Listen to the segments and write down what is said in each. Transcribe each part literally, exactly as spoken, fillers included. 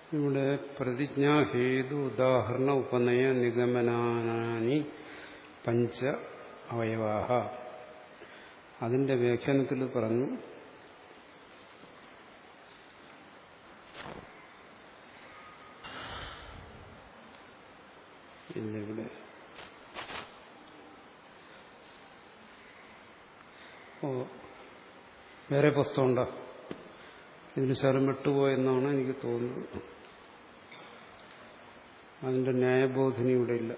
ഇവിടെ പ്രതിജ്ഞാ ഹേതു ഉദാഹരണ ഉപനയ നിഗമനാനി പഞ്ച അവയവാഹ. അതിന്റെ വ്യാഖ്യാനത്തിൽ പറഞ്ഞു ഇല്ല ഇവിടെ ഓ വേറെ പുസ്തകമുണ്ടോ? ഇതിന് ശരം വിട്ടുപോയെന്നാണ് എനിക്ക് തോന്നുന്നത്. അതിന്റെ ന്യായബോധിനി ഇവിടെ ഇല്ല,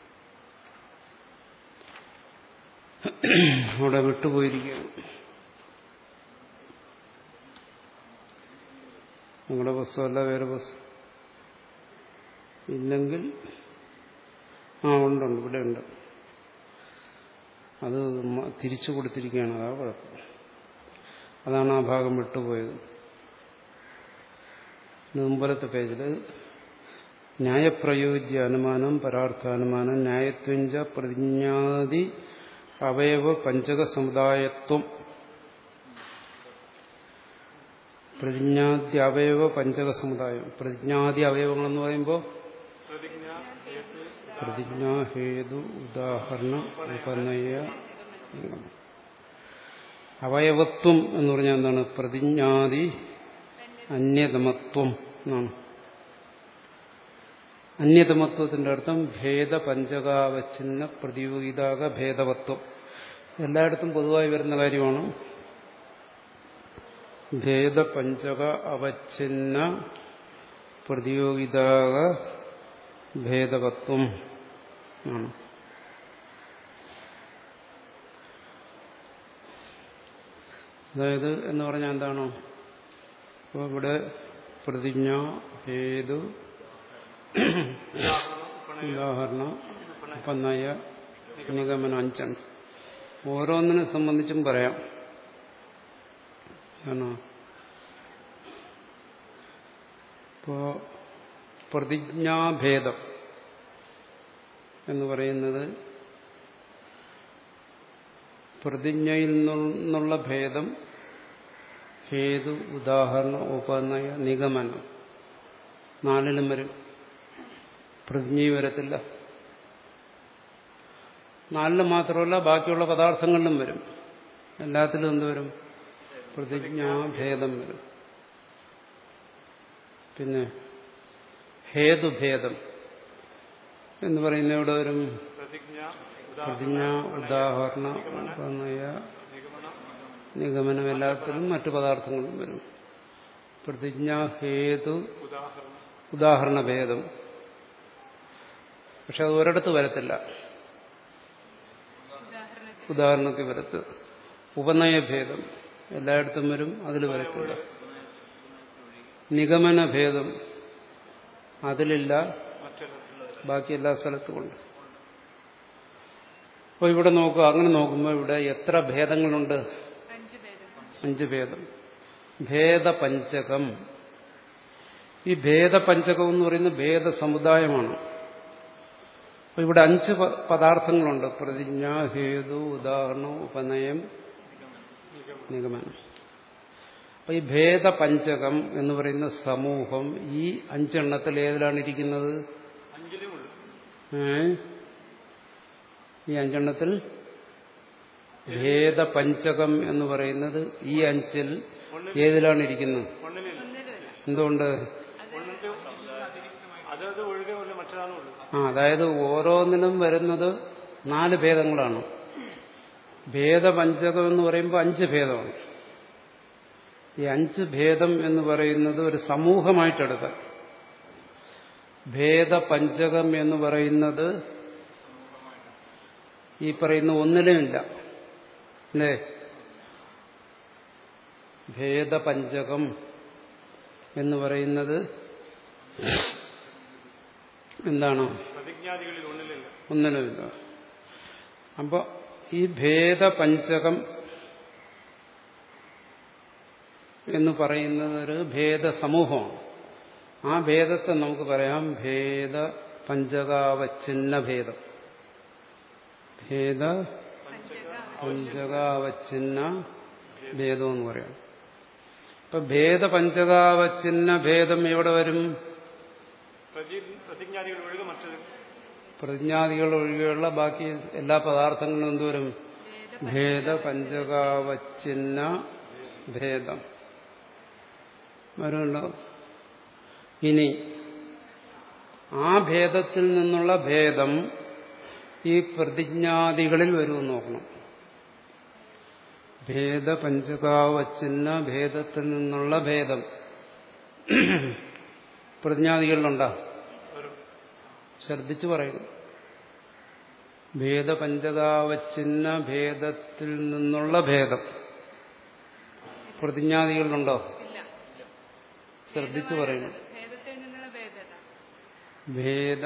അവിടെ വിട്ടുപോയിരിക്കുകയാണ്. നിങ്ങളുടെ പുസ്തകമല്ല വേറെ പുസ്തകം ഇല്ലെങ്കിൽ ആ ഉണ്ടുണ്ട്, ഇവിടെ ഉണ്ട്. അത് തിരിച്ചു കൊടുത്തിരിക്കുകയാണ്, അതാ കുഴപ്പം. അതാണ് ആ ഭാഗം വിട്ടുപോയത്. മുമ്പലത്തെ പേജിൽ ന്യായപ്രയോജ്യ അനുമാനം പരാർത്ഥാനുമാനം ന്യായത്വഞ്ച പ്രതിജ്ഞാതി അവയവ പഞ്ചക സമുദായത്വം. പ്രതിജ്ഞാതി അവയവ പഞ്ചക സമുദായം. പ്രതിജ്ഞാതി അവയവങ്ങളെന്ന് പറയുമ്പോൾ പ്രതിജ്ഞാ ഹേതു ഉദാഹരണ ഉപനയ അവയവത്വം എന്ന് പറഞ്ഞാൽ എന്താണ്? പ്രതിജ്ഞാതി അന്യതമത്വം എന്നാണ്. അന്യതമത്വത്തിന്റെ അർത്ഥം ഭേദ പഞ്ചകാവച്ഛിന്ന പ്രതിയോഗിതാക ഭേദവത്വം. എല്ലായിടത്തും പൊതുവായി വരുന്ന കാര്യമാണ്. ഭേദ പഞ്ചക അവച്ഛിന്ന പ്രതിയോഗിതാക ഭേദവത്വം ആണ്. അതായത് എന്ന് പറഞ്ഞാൽ എന്താണോ? അപ്പോൾ ഇവിടെ പ്രതിജ്ഞ ഹേതു ഉദാഹരണ ഉപനയ നിഗമനം അഞ്ചാണ്. ഓരോന്നിനെ സംബന്ധിച്ചും പറയാം. ആണോ? ഇപ്പോ പ്രതിജ്ഞാഭേദം എന്ന് പറയുന്നത് പ്രതിജ്ഞയിൽ നിന്നുള്ള ഭേദം ഹേതു ഉദാഹരണ ഉപനയ നിഗമനം നാലിലും വരും. പ്രതിജ്ഞയിൽ വരത്തില്ല. നാലിലും മാത്രമല്ല ബാക്കിയുള്ള പദാർത്ഥങ്ങളിലും വരും. എല്ലാത്തിലും എന്തുവരും? പ്രതിജ്ഞാഭേദം വരും. പിന്നെ ഹേതുഭേദം എന്ന് പറയുന്ന എവിടെ വരും? പ്രതിജ്ഞ ഉദാഹരണ ഉപനയ നിഗമനം എല്ലാത്തിലും മറ്റു പദാർത്ഥങ്ങളും വരും. പ്രതിജ്ഞ ഹേതു ഉദാഹരണ ഭേദം പക്ഷെ അത് ഒരിടത്ത് വരത്തില്ല. ഉദാഹരണത്തിൽ വരത്ത്. ഉപനയഭേദം എല്ലായിടത്തും വരും, അതിൽ വരത്തില്ല. നിഗമനഭേദം അതിലില്ല, ബാക്കി എല്ലാ സ്ഥലത്തുമുണ്ട്. അപ്പോൾ ഇവിടെ നോക്കുക. അങ്ങനെ നോക്കുമ്പോൾ ഇവിടെ എത്ര ഭേദങ്ങളുണ്ട്? അഞ്ച് ഭേദം. ഭേദപഞ്ചകം. ഈ ഭേദപഞ്ചകം എന്ന് പറയുന്നത് ഭേദസമുദായമാണ്. അപ്പോൾ ഇവിടെ അഞ്ച് പദാർത്ഥങ്ങളുണ്ട്: പ്രതിജ്ഞ, ഹേതു, ഉദാഹരണം, ഉപനയം, നിഗമനം. അപ്പോൾ ഈ ഭേദപഞ്ചകം എന്ന് പറയുന്ന സമൂഹം ഈ അഞ്ചെണ്ണത്തിൽ ഏതിലാണ് ഇരിക്കുന്നത്? ഈ അഞ്ചെണ്ണത്തിൽ ഭേദപഞ്ചകം എന്ന് പറയുന്നത് ഈ അഞ്ചിൽ ഏതിലാണ് ഇരിക്കുന്നത്? എന്തുകൊണ്ട്? ആ അതായത് ഓരോന്നിനും വരുന്നത് നാല് ഭേദങ്ങളാണ്. ഭേദപഞ്ചകം എന്ന് പറയുമ്പോൾ അഞ്ച് ഭേദമാണ്. ഈ അഞ്ച് ഭേദം എന്ന് പറയുന്നത് ഒരു സമൂഹമായിട്ടെടുക്കാം. ഭേദപഞ്ചകം എന്ന് പറയുന്നത് ഈ പറയുന്ന ഒന്നിലുമില്ല അല്ലേ? ഭേദപഞ്ചകം എന്ന് പറയുന്നത് എന്താണ്? ഒന്നിലുമില്ല. അപ്പോൾ ഈ ഭേദപഞ്ചകം എന്ന് പറയുന്നത് ഒരു ഭേദസമൂഹമാണ്. ആ ഭേദത്തെ നമുക്ക് പറയാം ഭേദ പഞ്ചകാവച്ഛിന്ന ഭേദം. ഭേദ പഞ്ചകാവച്ഛിന്ന ഭേദം എന്ന് പറയാം. ഇപ്പൊ ഭേദപഞ്ചകാവച്ഛിന്ന ഭേദം എവിടെ വരും? പ്രതിജ്ഞാദികൾ ഒഴികെ മറ്റത് പ്രതിജ്ഞാദികൾ ഒഴികെയുള്ള ബാക്കി എല്ലാ പദാർത്ഥങ്ങളും എന്തോരും ഭേദ പഞ്ചകാവച്ചിന്ന ഭേദം വരുമല്ലോ. ഇനി ആ ഭേദത്തിൽ നിന്നുള്ള ഭേദം ഈ പ്രതിജ്ഞാദികളിൽ വരുമെന്ന് നോക്കണം. ഭേദ പഞ്ചകാവച്ചിന്ന ഭേദത്തിൽ നിന്നുള്ള ഭേദം പ്രതിജ്ഞാദികളിലുണ്ടോ? ശ്രദ്ധിച്ചു പറയുന്നു. ഭേദപഞ്ചകാവച്ചിന്ന ഭേദത്തിൽ നിന്നുള്ള ഭേദം പ്രതിജ്ഞാദികളിലുണ്ടോ? ശ്രദ്ധിച്ചു പറയുന്നു. ഭേദ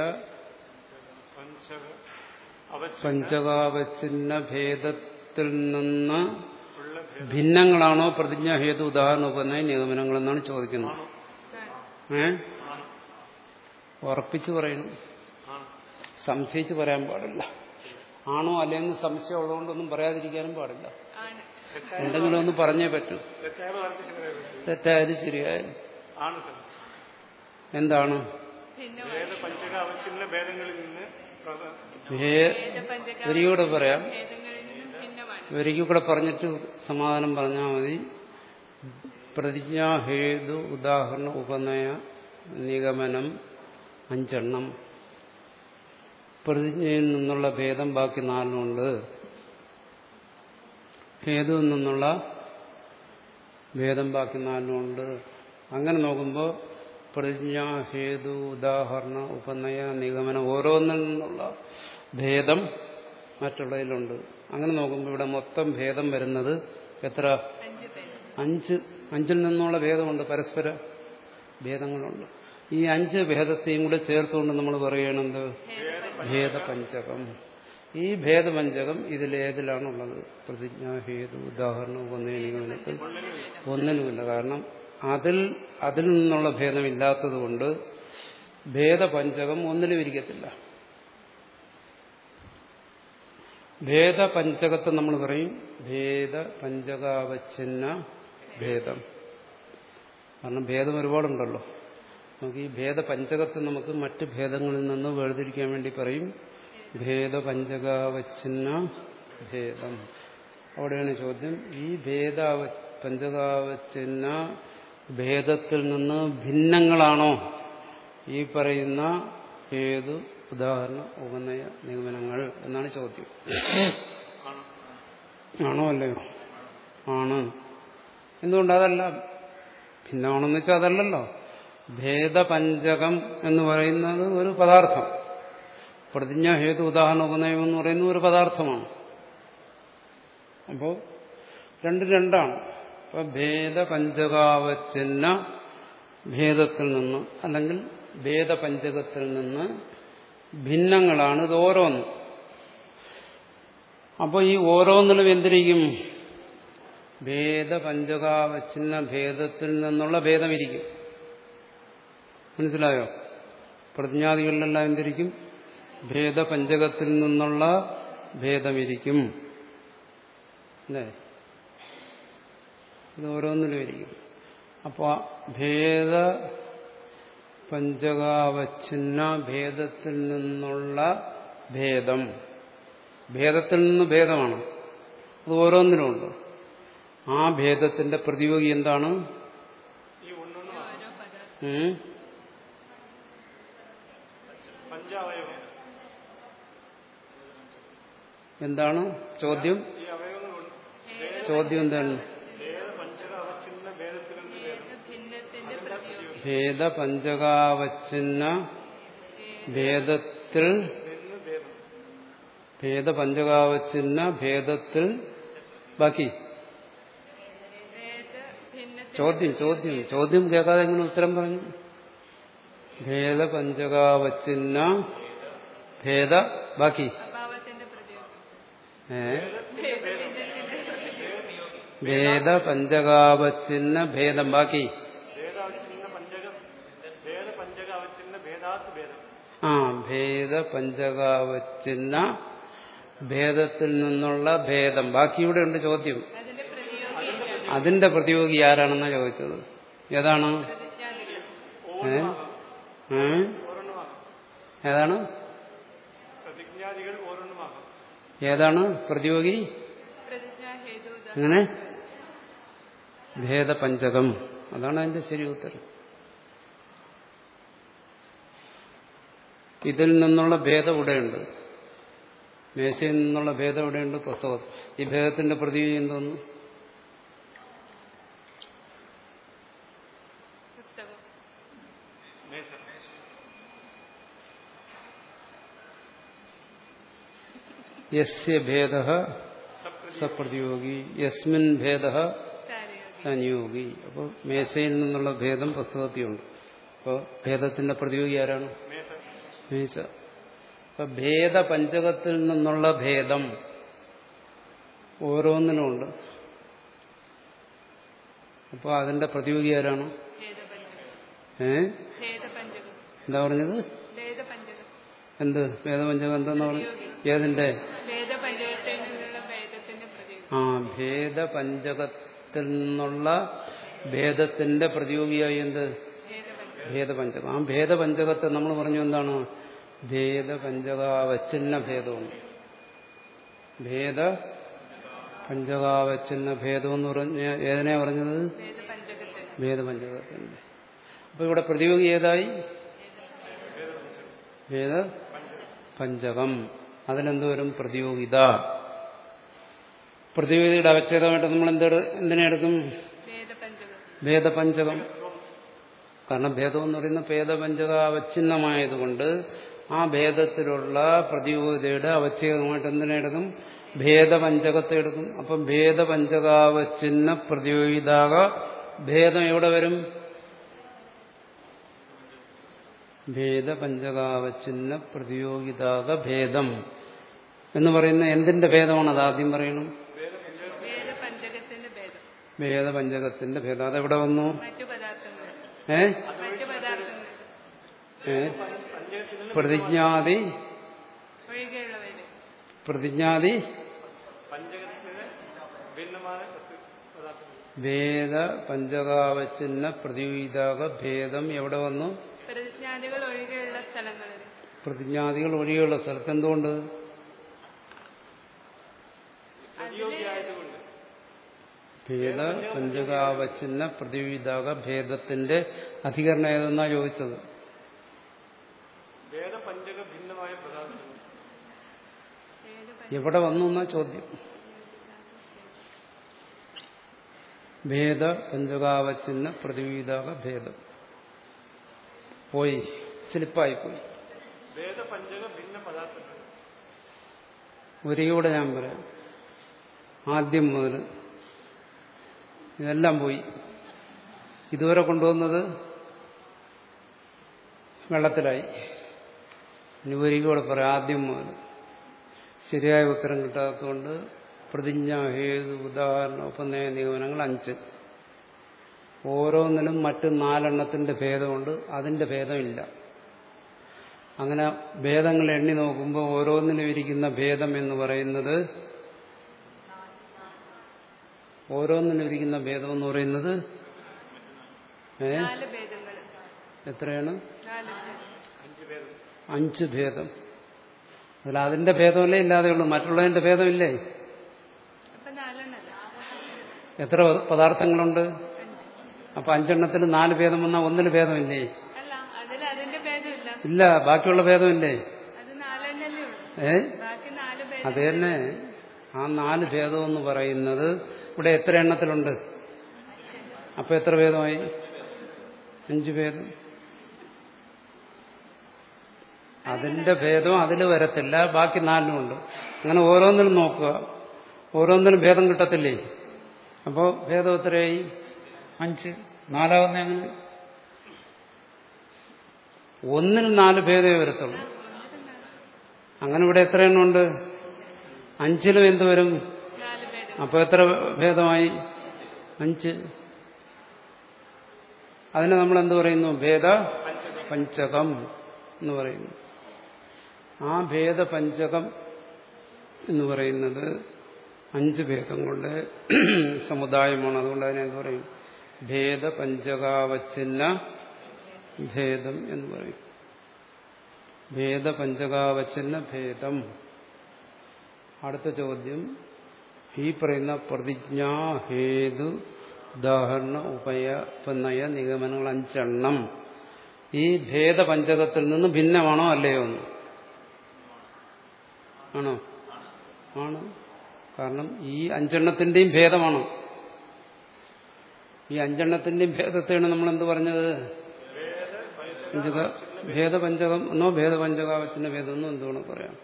പഞ്ചകാവച്ചിന്ന ഭേദത്തിൽ നിന്ന് ഭിന്നങ്ങളാണോ പ്രതിജ്ഞാഹേതു ഉദാഹരണ ഉപനയ നിഗമനങ്ങൾ എന്നാണ് ചോദിക്കുന്നത്. ഏ ഉറപ്പിച്ചു പറയുന്നു. സംശയിച്ച് പറയാൻ പാടില്ല. ആണോ അല്ലെങ്കിൽ സംശയം ഉള്ളതുകൊണ്ടൊന്നും പറയാതിരിക്കാനും പാടില്ല. എന്തെങ്കിലും ഒന്ന് പറഞ്ഞേ പറ്റൂ. തെറ്റായാലും ശരിയായാലും എന്താണ് ഒരികൂടെ പറയാം. ഒരികൂടെ പറഞ്ഞിട്ട് സമാധാനം പറഞ്ഞാൽ മതി. പ്രതിജ്ഞാഹേതു ഉദാഹരണ ഉപനയ നിഗമനം അഞ്ചെണ്ണം. പ്രതിജ്ഞയിൽ നിന്നുള്ള ഭേദം ബാക്കി നാലിനുണ്ട്. ഹേതുവിൽ നിന്നുള്ള ഭേദം ബാക്കി നാലിനുണ്ട്. അങ്ങനെ നോക്കുമ്പോൾ പ്രതിജ്ഞ, ഹേതു, ഉദാഹരണ, ഉപനയ, നിഗമനം ഓരോന്നിൽ നിന്നുള്ള ഭേദം മറ്റുള്ളതിലുണ്ട്. അങ്ങനെ നോക്കുമ്പോൾ ഇവിടെ മൊത്തം ഭേദം വരുന്നത് എത്ര? അഞ്ച്. അഞ്ചിൽ നിന്നുള്ള ഭേദമുണ്ട്, പരസ്പര ഭേദങ്ങളുണ്ട്. ഈ അഞ്ച് ഭേദത്തെയും കൂടെ ചേർത്തുകൊണ്ട് നമ്മൾ പറയണത് ഭേദപഞ്ചകം. ഈ ഭേദപഞ്ചകം ഇതിലേതിലാണുള്ളത്? പ്രതിജ്ഞ, ഹേതു, ഉദാഹരണം, ഉപനയ, നിഗമനത്തിൽ ഒന്നിനുമില്ല. കാരണം അതിൽ അതിൽ നിന്നുള്ള ഭേദമില്ലാത്തത് കൊണ്ട് ഭേദപഞ്ചകം ഒന്നിലും ഇരിക്കത്തില്ല. ഭേദപഞ്ചകത്തെ നമ്മൾ പറയും ഭേദപഞ്ചകാവച്ഛിന്ന ഭേദം. കാരണം ഭേദം ഒരുപാടുണ്ടല്ലോ. നമുക്ക് ഈ ഭേദപഞ്ചകത്തെ നമുക്ക് മറ്റ് ഭേദങ്ങളിൽ നിന്ന് വേർതിരിക്കാൻ വേണ്ടി പറയും ഭേദപഞ്ചകാവച്ഛിന്ന ഭേദം. അവിടെയാണ് ചോദ്യം. ഈ ഭേദ പഞ്ചകാവച്ഛിന്ന ഭേദത്തിൽ നിന്ന് ഭിന്നങ്ങളാണോ ഈ പറയുന്ന ഹേതു, ഉദാഹരണ, ഉപനയ, നിഗമനങ്ങൾ എന്നാണ് ചോദ്യം. ആണോ അല്ലയോ? ആണ്. എന്തുകൊണ്ട് അതല്ല? ഭിന്നമാണെന്ന് വെച്ചാൽ അതല്ലല്ലോ. ഭേദപഞ്ചകം എന്ന് പറയുന്നത് ഒരു പദാർത്ഥം. പ്രതിജ്ഞ, ഹേതു, ഉദാഹരണ, ഉപനയം എന്ന് പറയുന്നത് ഒരു പദാർത്ഥമാണ്. അപ്പോൾ രണ്ട് രണ്ടാണ്. അപ്പൊ ഭേദപഞ്ചകാവച്ഛിന്ന ഭേദത്തിൽ നിന്ന് അല്ലെങ്കിൽ ഭേദപഞ്ചകത്തിൽ നിന്ന് ഭിന്നങ്ങളാണ് ഇത് ഓരോന്നും. അപ്പോൾ ഈ ഓരോന്നിലും എന്തിരിക്കും? ഭേദപഞ്ചകാവച്ഛിന്ന ഭേദത്തിൽ നിന്നുള്ള ഭേദമിരിക്കും. മനസ്സിലായോ? പ്രതിജ്ഞാദികളിലെല്ലാം എന്തിരിക്കും? ഭേദപഞ്ചകത്തിൽ നിന്നുള്ള ഭേദമിരിക്കും. അല്ലേ? ഇത് ഓരോന്നിലും ഇരിക്കും. അപ്പോൾ ഭേദ പഞ്ചകാവച്ഛിന്ന ഭേദത്തിൽ നിന്നുള്ള ഭേദം, ഭേദത്തിൽ നിന്ന് ഭേദമാണ്. അത് ഓരോന്നിലുമുണ്ട്. ആ ഭേദത്തിന്റെ പ്രതിയോഗി എന്താണ്? എന്താണ് ചോദ്യം? ചോദ്യം എന്താണ്? ഭേദപഞ്ചകാവച്ഛിന്ന ഭേദത്തിൽ ഭേദപഞ്ചകാവച്ഛിന്ന ഭേദത്തിൽ ബാക്കി ചോദ്യം ചോദ്യം ചോദ്യം കേൾക്കാതെ എങ്ങനെ ഉത്തരം പറഞ്ഞു? ഭേദപഞ്ചകാവച്ഛിന്ന ഭേദ ബാക്കി ഏ ഭേദപഞ്ചകാവച്ഛിന്ന ഭേദം ബാക്കി ആ ഭേദപഞ്ചകാവച്ഛിന്ന ഭേദത്തിൽ നിന്നുള്ള ഭേദം ബാക്കി ഇവിടെ ഉണ്ട്. ചോദ്യം അതിന്റെ പ്രതിയോഗി ആരാണെന്നാ ചോദിച്ചത്. ഏതാണ്? ഏ ഏതാണ് പ്രതിജ്ഞാദികൾ ഓരോന്നുമാകാം. ഏതാണ് പ്രതിയോഗി? അങ്ങനെ ഭേദപഞ്ചകം. അതാണ് അതിന്റെ ശരി ഉത്തരം. ഇതിൽ നിന്നുള്ള ഭേദം ഇവിടെയുണ്ട്. മേശയിൽ നിന്നുള്ള ഭേദം ഇവിടെയുണ്ട് പുസ്തകത്തിൽ. ഈ ഭേദത്തിന്റെ പ്രതിയോഗി എന്തോന്നു? യസ്യ ഭേദഃ സപ്രതിയോഗി യസ്മിൻ ഭേദഃ സംയോഗി. അപ്പോൾ മേശയിൽ നിന്നുള്ള ഭേദം പുസ്തകത്തിലുണ്ട്. അപ്പോൾ ഭേദത്തിന്റെ പ്രതിയോഗി ആരാണ്? മേശ. അപ്പൊ ഭേദപഞ്ചകത്തിൽ നിന്നുള്ള ഭേദം ഓരോന്നിനുമുണ്ട്. അപ്പോൾ അതിന്റെ പ്രതിയോഗി ആരാണ്? ഏ എന്താ പറഞ്ഞത്? എന്ത് ഭേദപഞ്ചകം എന്തെന്ന് പറഞ്ഞു? ഏതിന്റെ? ആ ഭേദപഞ്ചകത്തിൽ നിന്നുള്ള ഭേദത്തിന്റെ പ്രതിയോഗിയായി എന്ത്? ഭേദപഞ്ചകം. ആ ഭേദപഞ്ചകത്തെ നമ്മൾ പറഞ്ഞു എന്താണ്? ഭേദപഞ്ചകാവച്ഛിന്ന ഭേദമാണ്. ഭേദ പഞ്ചകാവച്ഛിന്ന ഭേദം എന്ന് പറഞ്ഞ ഏതിനെയാ പറഞ്ഞത്? ഭേദപഞ്ചകത്തിന്റെ. അപ്പൊ ഇവിടെ പ്രതിയോഗി ഏതായി? ഭേദ പഞ്ചകം. അതിനെന്ത് വരും? പ്രതിയോഗിത. പ്രതിയോഗിതയുടെ അവച്ഛേദമായിട്ട് നമ്മൾ എന്ത് എന്തിനെടുക്കും? ഭേദപഞ്ചകം. കാരണം ഭേദം എന്ന് പറയുന്ന ഭേദപഞ്ചക അവച്ഛിന്നമായതുകൊണ്ട് ആ ഭേദത്തിലുള്ള പ്രതിയോഗിതയുടെ അവച്ഛേദമായിട്ട് എന്തിനെടുക്കും? ഭേദപഞ്ചകത്തെ എടുക്കും. അപ്പം ഭേദപഞ്ചകാവച്ഛിന്ന പ്രതിയോഗിതാക ഭേദം എവിടെ വരും? ഭേദപഞ്ചകാവച്ഛിന്ന പ്രതിയോഗിതാക ഭേദം എന്ന് പറയുന്ന എന്തിന്റെ ഭേദമാണ്? അത് ആദ്യം പറയണം. ഭേദപഞ്ചകത്തിന്റെ ഭേദം. അതെവിടെ വന്നു? ഏ പ്രതിജ്ഞാതി പ്രതിജ്ഞാതി ഭേദ പഞ്ചകാവച്ഛിന്ന പ്രതിയോഗിതാക ഭേദം എവിടെ വന്നു? പ്രതിജ്ഞാദികൾ ഒഴികെയുള്ള സ്ഥലങ്ങളിൽ. പ്രതിജ്ഞാദികൾ ഒഴികെയുള്ള സ്ഥലത്ത്. എന്തുകൊണ്ട്? ഭേദ പഞ്ചകാവച്ഛിന്ന പ്രതിയോഗിതാക ഭേദത്തിന്റെ അധികരണം ഏതെന്നാ ചോദിച്ചത്? എവിടെ വന്നു എന്നാ ചോദ്യം. ഭേദ പഞ്ചകാവച്ഛിന്ന പ്രതിയോഗിതാക ഭേദം പോയി, സ്ലിപ്പായിപ്പോയി. ഒരികൂടെ ഞാൻ പറയാം. ആദ്യം മുതൽ ഇതെല്ലാം പോയി. ഇതുവരെ കൊണ്ടുവന്നത് വെള്ളത്തിലായി. ഇനി ഒരികൂടെ പറയാം. ആദ്യം മുതൽ ശരിയായ ഉത്തരം കിട്ടാത്തതുകൊണ്ട് പ്രതിജ്ഞ, ഹേതു, ഉദാഹരണം, ഉപനയ നിഗമനങ്ങൾ അഞ്ച്. ഓരോന്നിനും മറ്റ് നാലെണ്ണത്തിന്റെ ഭേദമുണ്ട്. അതിന്റെ ഭേദമില്ല. അങ്ങനെ ഭേദങ്ങൾ എണ്ണി നോക്കുമ്പോൾ ഓരോന്നിനും ഇരിക്കുന്ന ഭേദം എന്ന് പറയുന്നത് ഓരോന്നിനും ഇരിക്കുന്ന ഭേദം എന്ന് പറയുന്നത് ഏ എത്രയാണ്? അഞ്ച് ഭേദം. അതിൽ അതിന്റെ ഭേദമല്ലേ ഇല്ലാതെയുള്ളൂ. മറ്റുള്ളതിന്റെ ഭേദമില്ലേ? എത്ര പദാർത്ഥങ്ങളുണ്ട്? അപ്പൊ അഞ്ചെണ്ണത്തിൽ നാല് ഭേദം വന്നാൽ ഒന്നിന് ഭേദമില്ലേ? ഇല്ല. ബാക്കിയുള്ള ഭേദമില്ലേ? ഏ അത് തന്നെ. ആ നാല് ഭേദം എന്ന് പറയുന്നത് ഇവിടെ എത്ര എണ്ണത്തിലുണ്ട്? അപ്പൊ എത്ര ഭേദമായി? അഞ്ച് ഭേദം. അതിന്റെ ഭേദം അതിൽ വരത്തില്ല, ബാക്കി നാലിനുമുണ്ട്. അങ്ങനെ ഓരോന്നിനും നോക്കുക. ഓരോന്നിനും ഭേദം കിട്ടത്തില്ലേ? അപ്പോൾ ഭേദം എത്രയായി? അഞ്ച്. നാലാവുന്ന എങ്ങനെ? ഒന്നിന് നാല് ഭേദമേ വരത്തുള്ളൂ. അങ്ങനെ ഇവിടെ എത്ര എണ്ണമുണ്ട്? അഞ്ചിലും എന്ത് വരും? അപ്പോൾ എത്ര ഭേദമായി? അഞ്ച്. അതിനെ നമ്മൾ എന്ത് പറയുന്നു? ഭേദ പഞ്ചകം എന്ന് പറയുന്നു. ആ ഭേദപഞ്ചകം എന്ന് പറയുന്നത് അഞ്ച് ഭേദങ്ങളുടെ സമുദായമാണ്. അതുകൊണ്ട് അതിനെ എന്ത് പറയും? ഭേദപഞ്ചകാവച്ഛിന്ന ഭേദം എന്ന് പറയും. ഭേദപഞ്ചകാവചന ഭേദം. അടുത്ത ചോദ്യം, ഈ പറയുന്ന പ്രതിജ്ഞാ ഹേതു ഉദാഹരണ ഉപനയ നിഗമനങ്ങൾ അഞ്ചെണ്ണം ഈ ഭേദപഞ്ചകത്തിൽ നിന്ന് ഭിന്നമാണോ അല്ലയോ എന്ന്? ആണോ? ആണ്. കാരണം ഈ അഞ്ചെണ്ണത്തിന്റെയും ഭേദമാണ്. ഈ അഞ്ചെണ്ണത്തിന്റെയും ഭേദത്തെയാണ് നമ്മൾ എന്ത് പറഞ്ഞത്? പഞ്ചക ഭേദപഞ്ചകം എന്നോ ഭേദപഞ്ചകാവചന ഭേദം എന്നോ എന്തുവേണം പറയാം.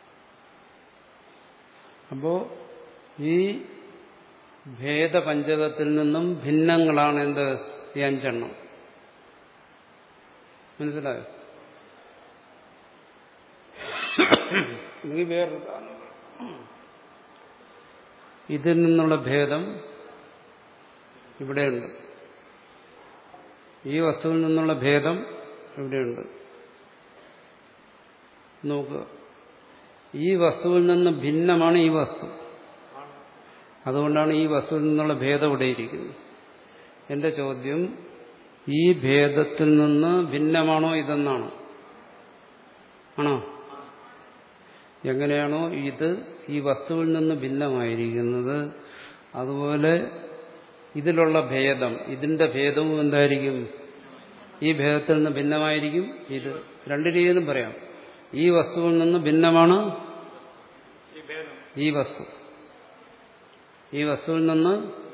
അപ്പോ ഈ ഭേദപഞ്ചകത്തിൽ നിന്നും ഭിന്നങ്ങളാണ് എന്ത്? ഈ അഞ്ചെണ്ണം. മനസ്സിലായോ? വേറൊരു ഇതിൽ നിന്നുള്ള ഭേദം ഇവിടെയുണ്ട്, ഈ വസ്തുവിൽ നിന്നുള്ള ഭേദം ഇവിടെയുണ്ട്. നോക്കുക, ഈ വസ്തുവിൽ നിന്ന് ഭിന്നമാണ് ഈ വസ്തു. അതുകൊണ്ടാണ് ഈ വസ്തുവിൽ നിന്നുള്ള ഭേദം ഇവിടെ ഇരിക്കുന്നത്. എന്റെ ചോദ്യം, ഈ ഭേദത്തിൽ നിന്ന് ഭിന്നമാണോ ഇതെന്നാണ്? ആണോ? എങ്ങനെയാണോ ഇത് ഈ വസ്തുവിൽ നിന്ന് ഭിന്നമായിരിക്കുന്നത്, അതുപോലെ ഇതിലുള്ള ഭേദം, ഇതിന്റെ ഭേദവും എന്തായിരിക്കും? ഈ ഭേദത്തിൽ നിന്ന് ഭിന്നമായിരിക്കും. ഇത് രണ്ട് രീതിയിലും പറയാം. ഈ വസ്തുവിൽ നിന്ന് ഭിന്നമാണ് ഈ വസ്തു, ഈ വസ്തുവിൽ നിന്ന്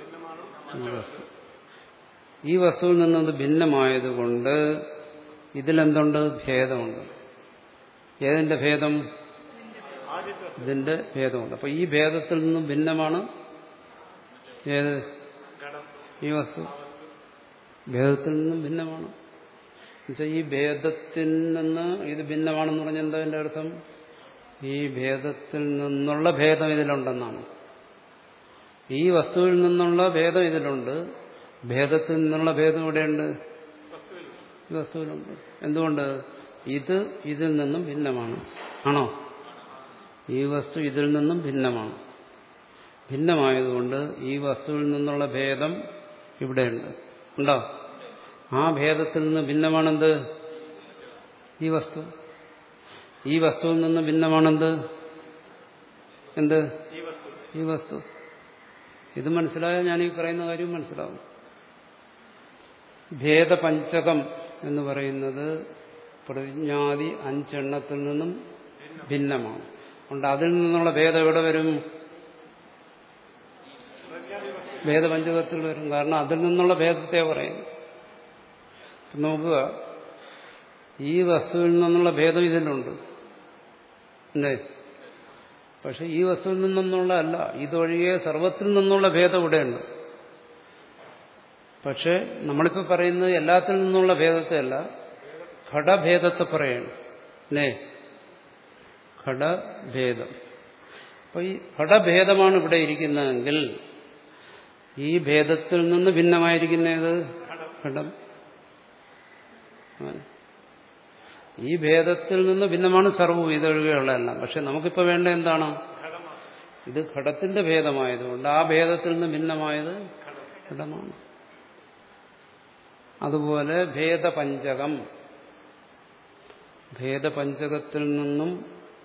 ഈ വസ്തുവിൽ നിന്നത് ഭിന്നമായതുകൊണ്ട് ഇതിലെന്തുണ്ട്? ഭേദമുണ്ട്. ഏതിന്റെ ഭേദം? ഇതിന്റെ ഭേദമുണ്ട്. അപ്പൊ ഈ ഭേദത്തിൽ നിന്നും ഭിന്നമാണ് ഏത്? ഈ വസ്തു ഭേദത്തിൽ നിന്നും ഭിന്നമാണ്. എന്നുവെച്ചാൽ ഈ ഭേദത്തിൽ നിന്ന് ഇത് ഭിന്നമാണെന്ന് പറഞ്ഞാൽ എന്താ എന്റെ അർത്ഥം? ഈ ഭേദത്തിൽ നിന്നുള്ള ഭേദം ഇതിലുണ്ടെന്നാണ്. ഈ വസ്തുവിൽ നിന്നുള്ള ഭേദം ഇതിലുണ്ട്, ഭേദത്തിൽ നിന്നുള്ള ഭേദം ഇവിടെയുണ്ട്, ഈ വസ്തുവിലുണ്ട്. എന്തുകൊണ്ട്? ഇത് ഇതിൽ നിന്നും ഭിന്നമാണ്. ആണോ? ഈ വസ്തു ഇതിൽ നിന്നും ഭിന്നമാണ്. ഭിന്നമായതുകൊണ്ട് ഈ വസ്തുവിൽ നിന്നുള്ള ഭേദം ഇവിടെയുണ്ട്. ഉണ്ടോ? ആ ഭേദത്തിൽ നിന്ന് ഭിന്നമാണെന്ത്? ഈ വസ്തു. ഈ വസ്തുവിൽ നിന്ന് ഭിന്നമാണെന്ത്? എന്ത്? ഈ വസ്തു. ഇത് മനസ്സിലായാൽ ഞാൻ ഈ പറയുന്ന കാര്യം മനസ്സിലാവും. ഭേദപഞ്ചകം എന്ന് പറയുന്നത് പ്രതിജ്ഞാതി അഞ്ചെണ്ണത്തിൽ നിന്നും ഭിന്നമാണ്. അതുകൊണ്ട് അതിൽ നിന്നുള്ള ഭേദം എവിടെ വരും? ഭേദപഞ്ചകത്തിൽ വരും. കാരണം അതിൽ നിന്നുള്ള ഭേദത്തെ പറയുന്നു. നോക്കുക, ഈ വസ്തുവിൽ നിന്നുള്ള ഭേദം ഇതിലുണ്ട് അല്ലേ? പക്ഷെ ഈ വസ്തുവിൽ നിന്നുള്ള അല്ല, ഇതൊഴികെ സർവത്തിൽ നിന്നുള്ള ഭേദം ഇവിടെയുണ്ട്. പക്ഷെ നമ്മളിപ്പോൾ പറയുന്നത് എല്ലാത്തിൽ നിന്നുള്ള ഭേദത്തെ അല്ല, ഘടഭേദത്തെ പറയണം അല്ലേ? ഘടഭേദം. അപ്പൊ ഈ ഘടഭേദമാണ് ഇവിടെ ഇരിക്കുന്നതെങ്കിൽ ഈ ഭേദത്തിൽ നിന്ന് ഭിന്നമായിരിക്കുന്നത് ഘടം. ഈ ഭേദത്തിൽ നിന്ന് ഭിന്നമാണ് സർവ്വവും, ഇതൊഴികെയുള്ള എല്ലാം. പക്ഷെ നമുക്കിപ്പോൾ വേണ്ട എന്താണ്? ഇത് ഘടത്തിന്റെ ഭേദമായതുകൊണ്ട് ആ ഭേദത്തിൽ നിന്ന് ഭിന്നമായത് ഘടമാണ്. അതുപോലെ ഭേദപഞ്ചകം, ഭേദപഞ്ചകത്തിൽ നിന്നും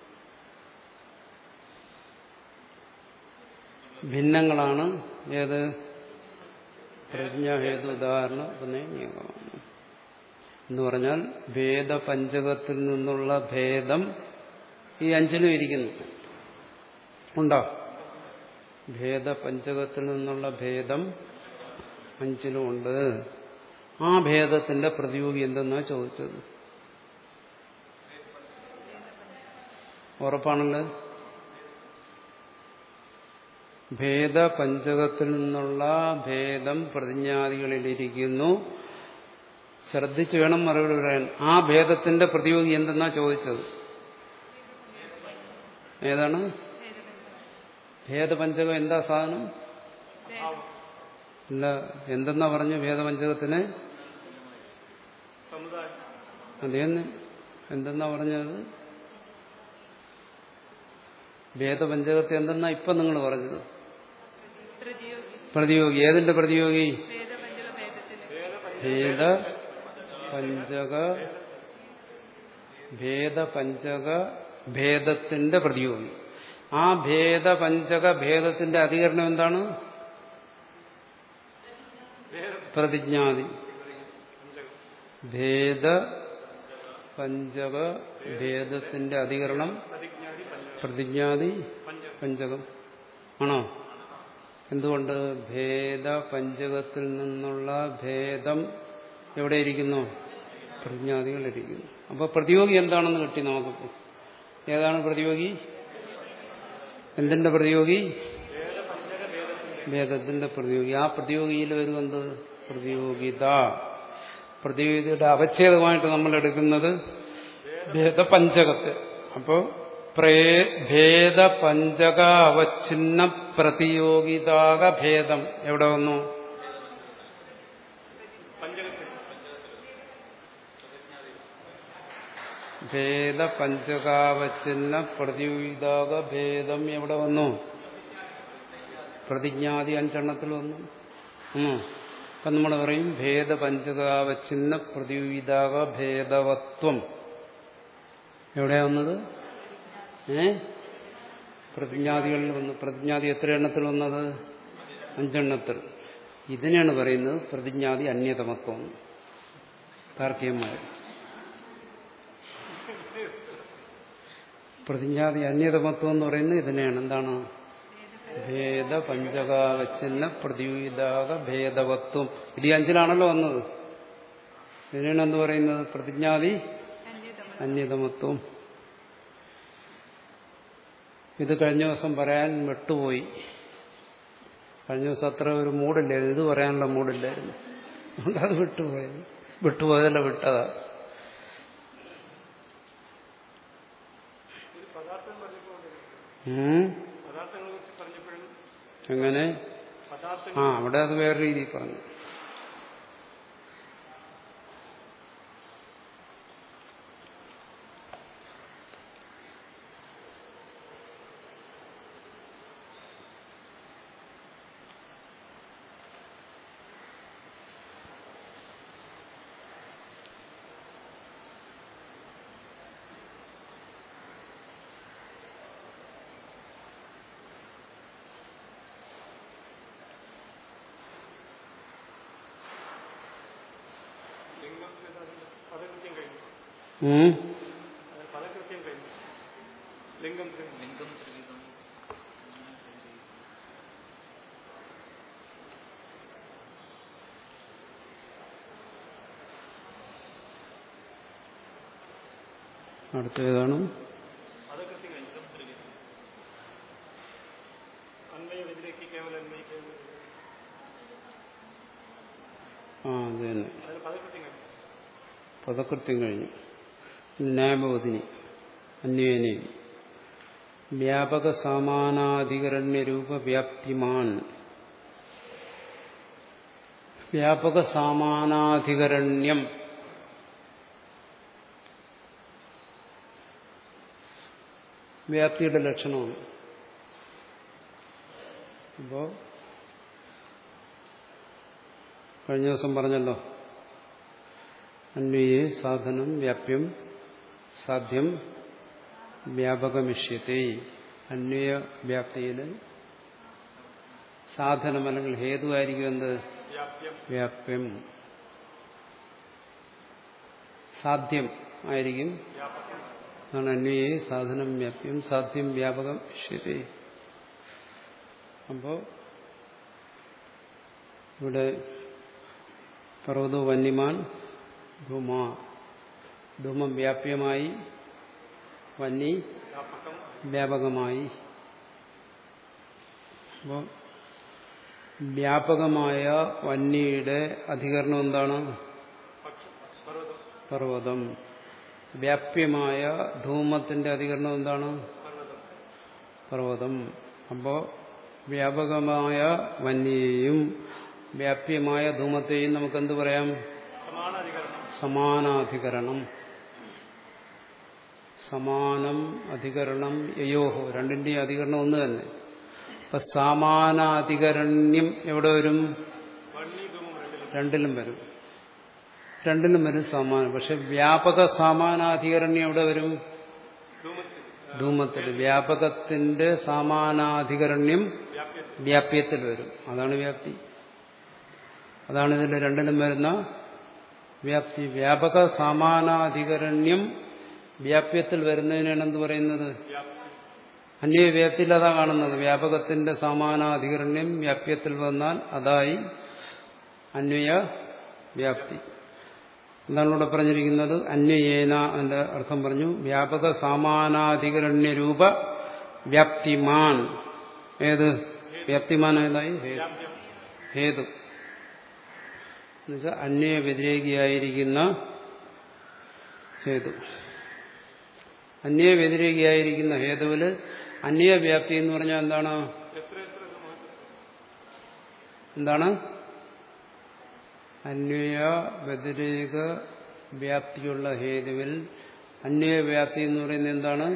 ഭിന്നങ്ങളാണ് ഏത്? പ്രജ്ഞാഹേതു ഉദാഹരണ ഉപനയനിയമമാണ് എന്ന് പറഞ്ഞാൽ ഭേദപഞ്ചകത്തിൽ നിന്നുള്ള ഭേദം ഈ അഞ്ചിലും ഇരിക്കുന്നു. ഉണ്ടോ? ഭേദപഞ്ചകത്തിൽ നിന്നുള്ള ഭേദം അഞ്ചിലും ഉണ്ട്. ആ ഭേദത്തിന്റെ പ്രതിയോഗി എന്തെന്നാ ചോദിച്ചത്? ഉറപ്പാണല്ലോ. ഭേദപഞ്ചകത്തിൽ നിന്നുള്ള ഭേദം പ്രതിജ്ഞാദികളിലിരിക്കുന്നു. ശ്രദ്ധിച്ചു വേണം മറുപടി പറയാൻ. ആ ഭേദത്തിന്റെ പ്രതിയോഗി എന്തെന്നാ ചോദിച്ചത്? ഏതാണ്? ഭേദപഞ്ചകം എന്താ സാധനം? ഇല്ല, എന്തെന്നാ പറഞ്ഞു ഭേദപഞ്ചകത്തിന്? അതേന്ന് എന്തെന്നാ പറഞ്ഞത്? ഭേദപഞ്ചകത്തെ എന്തെന്നാ ഇപ്പൊ നിങ്ങൾ പറഞ്ഞത്? പ്രതിയോഗി. ഏതിന്റെ പ്രതിയോഗി? ഭേദ പഞ്ചക ഭേദപഞ്ചക ഭേദത്തിന്റെ പ്രതിയോഗി. ആ ഭേദപഞ്ചക ഭേദത്തിന്റെ അധികരണം എന്താണ്? പ്രതിജ്ഞാതി. ഭേദ പഞ്ചക ഭേദത്തിന്റെ അധികരണം പ്രതിജ്ഞാതി പഞ്ചകം ആണോ? എന്തുകൊണ്ട്? ഭേദ പഞ്ചകത്തിൽ നിന്നുള്ള ഭേദം എവിടെ ഇരിക്കുന്നു? പ്രതിജ്ഞാതികളിരിക്കുന്നു. അപ്പൊ പ്രതിയോഗി എന്താണെന്ന് കിട്ടി നമുക്കിപ്പോൾ. ഏതാണ് പ്രതിയോഗി? എന്തിന്റെ പ്രതിയോഗി? ഭേദത്തിന്റെ പ്രതിയോഗി. ആ പ്രതിയോഗിയിൽ വരുമെന്ത്? പ്രതിയോഗിത. പ്രതിയോഗിതയുടെ അവച്ഛേദമായിട്ട് നമ്മൾ എടുക്കുന്നത് ഭേദപഞ്ചകത്തെ. അപ്പോ ഭേദപഞ്ചക അവച്ഛിന്ന പ്രതിയോഗിതാക ഭേദം എവിടെ വന്നു? ഭേദപഞ്ചകാവച്ഛിന്ന പ്രതിയോഗിതാക ഭേദം എവിടെ വന്നു? പ്രതിജ്ഞാതി അഞ്ചെണ്ണത്തിൽ വന്നു. അപ്പൊ നമ്മൾ പറയും ഭേദപഞ്ചകാവച്ഛിന്ന പ്രതിയോഗിതാക ഭേദവത്വം എവിടെയാ വന്നത്? ഏ പ്രതിജ്ഞാതികളിൽ വന്നു. പ്രതിജ്ഞാതി എത്ര എണ്ണത്തിൽ വന്നത്? അഞ്ചെണ്ണത്തിൽ. ഇതിനെയാണ് പറയുന്നത് പ്രതിജ്ഞാതി അന്യതമത്വം. താർക്കികന്മാർ പ്രതിജ്ഞാതി അന്യതമത്വം എന്ന് പറയുന്നത് ഇതിനെയാണ്. എന്താണ്? ഭേദപഞ്ചകാവച്ഛിന്ന പ്രതിയോഗിതാക ഭേദവത്വം. ഇത് ഈ അഞ്ചിലാണല്ലോ വന്നത്. ഇതിനാണ് എന്ത് പറയുന്നത്? പ്രതിജ്ഞാതി അന്യതമത്വം. ഇത് കഴിഞ്ഞ ദിവസം പറയാൻ വിട്ടുപോയി. കഴിഞ്ഞ ദിവസം അത്ര ഒരു മൂടില്ലായിരുന്നു. ഇത് പറയാനുള്ള മൂടില്ലായിരുന്നു. അതുകൊണ്ട് അത് വിട്ടുപോയത്. വിട്ടുപോയതല്ല, വിട്ടതാ. എങ്ങനെ? ആ അവിടെ അത് വേറെ രീതിയിൽ പറഞ്ഞു. അടുത്തേതാണ്? ആ അത് തന്നെ. പദകൃത്യം കഴിഞ്ഞു. ന്യായബോധിനി അന്വേനെ വ്യാപക സാമാനാധികരണ്യരൂപ വ്യാപ്തിമാൻ. വ്യാപക സാമാനാധികരണ്യം വ്യാപ്തിയുടെ ലക്ഷണമാണ്. അപ്പോ കഴിഞ്ഞ ദിവസം പറഞ്ഞല്ലോ, അന്വയെ സാധനം വ്യാപ്യം സാധ്യം വ്യാപകമിഷ്യത്തെ. അന്വയ വ്യാപ്തിയിൽ സാധനം അല്ലെങ്കിൽ ഹേതുവായിരിക്കും എന്ത്? വ്യാപ്യം. സാധ്യം ആയിരിക്കും. അതാണ് അന്വയെ സാധനം വ്യാപ്യം സാധ്യം വ്യാപകം ഇഷ്യത്തെ. അപ്പോ ഇവിടെ പർവ്വതോ വന്യമാൻ ധൂമ. ധൂമം വ്യാപ്യമായി, വന്നി വ്യാപകമായി. അപ്പോൾ വ്യാപകമായ വന്യയുടെ അധികരണം എന്താണ്? പർവ്വതം. വ്യാപ്യമായ ധൂമത്തിന്റെ അധികരണം എന്താണ്? പർവ്വതം. അപ്പോൾ വ്യാപകമായ വന്യയെയും വ്യാപ്യമായ ധൂമത്തെയും നമുക്കെന്ത് പറയാം? സമാനാധികരണം. സമാനം അധികരണം യയോഹോ. രണ്ടിന്റെയും അധികരണം ഒന്ന് തന്നെ. അപ്പൊ സമാനാധികരണ്യം എവിടെ വരും? രണ്ടിലും വരും. രണ്ടിനും വരും സമാനം. പക്ഷെ വ്യാപക സമാനാധികരണ്യം എവിടെ വരും? ധൂമത്തിൽ. വ്യാപകത്തിന്റെ സമാനാധികരണ്യം വ്യാപ്യത്തിൽ വരും. അതാണ് വ്യാപ്തി. അതാണ് ഇതിൽ രണ്ടിനും വരുന്ന വ്യാപ്തി. വ്യാപക സമാനാധികരണ്യം വ്യാപ്യത്തിൽ വരുന്നതിനാണ് എന്ത് പറയുന്നത്? അന്യ വ്യാപ്തിയിൽ അതാ കാണുന്നത്. വ്യാപകത്തിന്റെ സമാനാധികരണ്യം വ്യാപ്യത്തിൽ വന്നാൽ അതായി അന്വയ വ്യാപ്തി. എന്താണ് ഇവിടെ പറഞ്ഞിരിക്കുന്നത്? അന്വയേന എന്റെ അർത്ഥം പറഞ്ഞു. വ്യാപക സമാനാധികരണ്യ രൂപ വ്യാപ്തിമാൻ. ഏത് വ്യാപ്തിമാൻ? ഏതായി? ഹേതു. എന്നുവെച്ചാൽ അന്വയ വ്യതിരേകിയായിരിക്കുന്ന ഹേതു. അന്വയ വ്യതിരേകിയായിരിക്കുന്ന ഹേതുവില് അന്വയ വ്യാപ്തി എന്ന് പറഞ്ഞാൽ എന്താണ്? എന്താണ്? അന്വയ വ്യതിരേക വ്യാപ്തിയുള്ള ഹേതുവിൽ അന്വയ വ്യാപ്തി എന്ന് പറയുന്നത് എന്താണ്?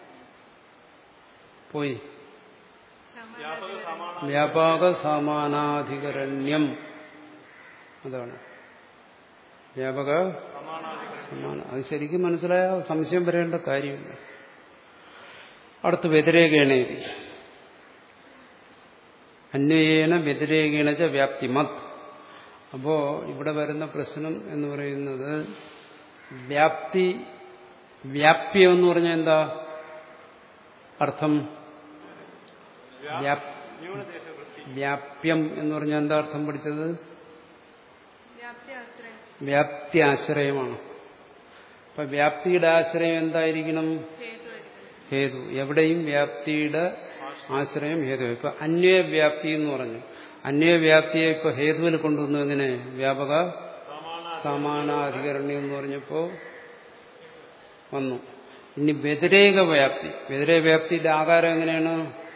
പോയി വ്യാപക സമാനാധികരണ്യം. അതാണ് വ്യാപക സമാന. അത് ശരിക്കും മനസ്സിലായ സംശയം വരേണ്ട കാര്യമില്ല. അടുത്ത് വ്യതിരേകേണ. അന്വയേന വ്യതിരേകേണ ച വ്യാപ്തിമത്. അപ്പോ ഇവിടെ വരുന്ന പ്രശ്നം എന്ന് പറയുന്നത് വ്യാപ്തി. വ്യാപ്യം എന്ന് പറഞ്ഞാൽ എന്താ അർത്ഥം? വ്യാപ്യം എന്ന് പറഞ്ഞാൽ എന്താ അർത്ഥം പഠിച്ചത്? വ്യാപ്തി ആശ്രയമാണ്. അപ്പൊ വ്യാപ്തിയുടെ ആശ്രയം എന്തായിരിക്കണം? ഹേതു. എവിടെയും വ്യാപ്തിയുടെ ആശ്രയം ഹേതു. ഇപ്പൊ അന്വയ വ്യാപ്തി എന്ന് പറഞ്ഞു. അന്വയ വ്യാപ്തിയെ ഇപ്പൊ ഹേതുവിൽ കൊണ്ടുവന്നു. എങ്ങനെ? വ്യാപക സമാനാധികരണ്യം എന്ന് പറഞ്ഞപ്പോ വന്നു. ഇനി വ്യതിരേക വ്യാപ്തി. വ്യതിരേക വ്യാപ്തിയുടെ ആകാരം എങ്ങനെയാണ്?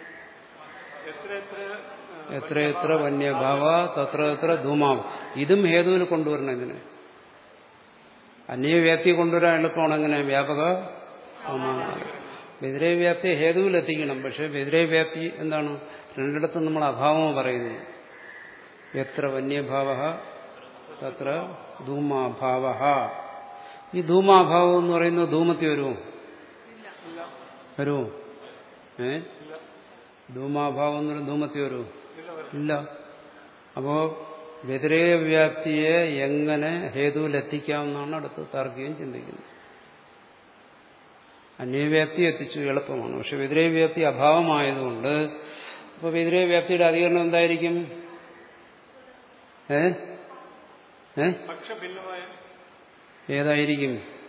എത്ര എത്ര വന്യഭാവ തത്ര എത്ര ധൂമാവ്. ഇതും ഹേതുവിൽ കൊണ്ടുവരണം. എങ്ങനെ? അന്വയ വ്യാപ്തി കൊണ്ടുവരാൻ എളുപ്പമാണ്. എങ്ങനെ? വ്യാപക സമാനാധികരണം. വ്യതിരേക വ്യാപ്തി ഹേതുവിൽ എത്തിക്കണം. പക്ഷെ വ്യതിരേക വ്യാപ്തി എന്താണ്? രണ്ടിടത്തും നമ്മൾ അഭാവം പറയുന്നു. എത്ര വന്യഭാവ തത്ര ധൂമാഭാവ. ഈ ധൂമാഭാവം എന്ന് പറയുന്നത് ധൂമത്തി വരുമോ? വരുമോ? ഏ ധൂമാഭാവം എന്ന് പറയുന്നത് ധൂമത്തി വരുമോ? ഇല്ല. അപ്പോ വ്യതിരേക വ്യാപ്തിയെ എങ്ങനെ ഹേതുവിൽ എത്തിക്കാമെന്നാണ് അടുത്ത് താർക്കികം ചിന്തിക്കുന്നത്. അന്വയവ്യാപ്തി എത്തിച്ചു എളുപ്പമാണ്. പക്ഷെ വ്യതിരേക വ്യാപ്തി അഭാവമായതുകൊണ്ട് അപ്പോൾ വ്യതിരേക വ്യാപ്തിയുടെ അധികരണം എന്തായിരിക്കും? ഏ ഏ ഏതായിരിക്കും?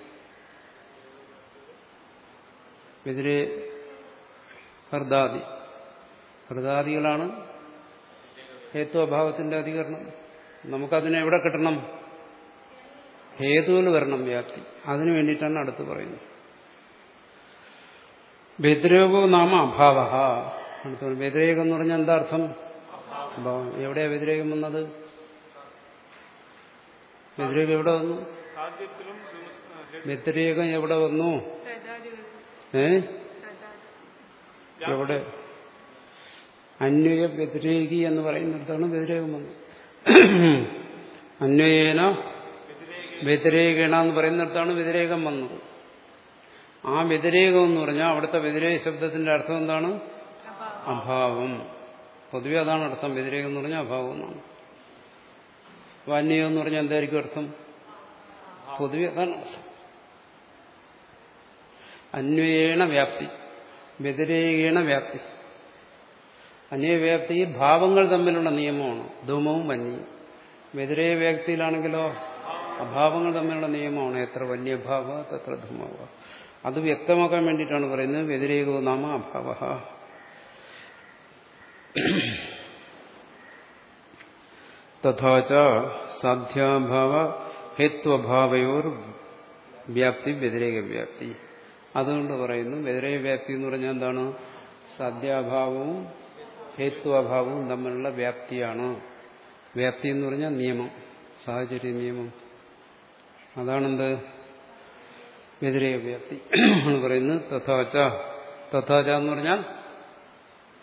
വ്യതിരേ ഹൃദാദി. ഹൃദാദികളാണ് ഹേത്വഭാവത്തിന്റെ അധികരണം. നമുക്കതിനെ എവിടെ കിട്ടണം? ഹേതുവിൽ വരണം വ്യാപ്തി. അതിനു വേണ്ടിയിട്ടാണ് അടുത്ത് പറയുന്നത്. വ്യതിരേകോ നാമ അഭാവ. അടുത്ത വ്യതിരേകം എന്ന് പറഞ്ഞാൽ എന്താ അർത്ഥം? അഭാവം. എവിടെയാ വ്യതിരേകം വന്നത്? വ്യതിരേകം എവിടെ വന്നു? വ്യതിരേകം എവിടെ വന്നു? ഏ എവിടെ? അന്വയ വ്യതിരേകി എന്ന് പറയുന്നിടത്താണ് വ്യതിരേകം വന്നത്. അന്വയേന വ്യതിരേകേണ എന്ന് പറയുന്നിടത്താണ് വ്യതിരേകം വന്നത്. ആ വ്യതിരേകം എന്ന് പറഞ്ഞാൽ അവിടുത്തെ വ്യതിരേക ശബ്ദത്തിന്റെ അർത്ഥം എന്താണ്? അഭാവം. പൊതുവെ അതാണ് അർത്ഥം. വ്യതിരേകം എന്ന് പറഞ്ഞാൽ അഭാവം എന്നാണ്. അന്വയം എന്ന് പറഞ്ഞാൽ എന്തായിരിക്കും അർത്ഥം? പൊതുവെ അതാണ് അർത്ഥം. അന്വയേണ വ്യാപ്തി, വ്യതിരേകേണ വ്യാപ്തി. അന്വയവ്യാപ്തി ഭാവങ്ങൾ തമ്മിലുള്ള നിയമമാണ്. ധൂമവും വന്യയും. വ്യതിരേക വ്യാപ്തിയിലാണെങ്കിലോ അഭാവങ്ങൾ തമ്മിലുള്ള നിയമമാണ്. എത്ര വന്യഭാവ തത്ര ധൂമവ. അത് വ്യക്തമാക്കാൻ വേണ്ടിയിട്ടാണ് പറയുന്നത് വ്യതിരേകോ നാമ അഭാവ. തഥാച സാധ്യാഭാവ ഹേത്വഭാവയോർ വ്യാപ്തി വ്യതിരേക വ്യാപ്തി. അതുകൊണ്ട് പറയുന്നു വ്യതിരേക വ്യാപ്തി എന്ന് പറഞ്ഞാൽ എന്താണ്? സാധ്യാഭാവവും ഹേത്വാഭാവവും തമ്മിലുള്ള വ്യാപ്തിയാണ്. വ്യാപ്തി എന്ന് പറഞ്ഞാൽ നിയമം, സാഹചര്യ നിയമം. അതാണെന്ത്? വ്യതിരേക വ്യാപ്തി എന്ന് പറയുന്നത്. തഥാച. തഥാച എന്ന് പറഞ്ഞാൽ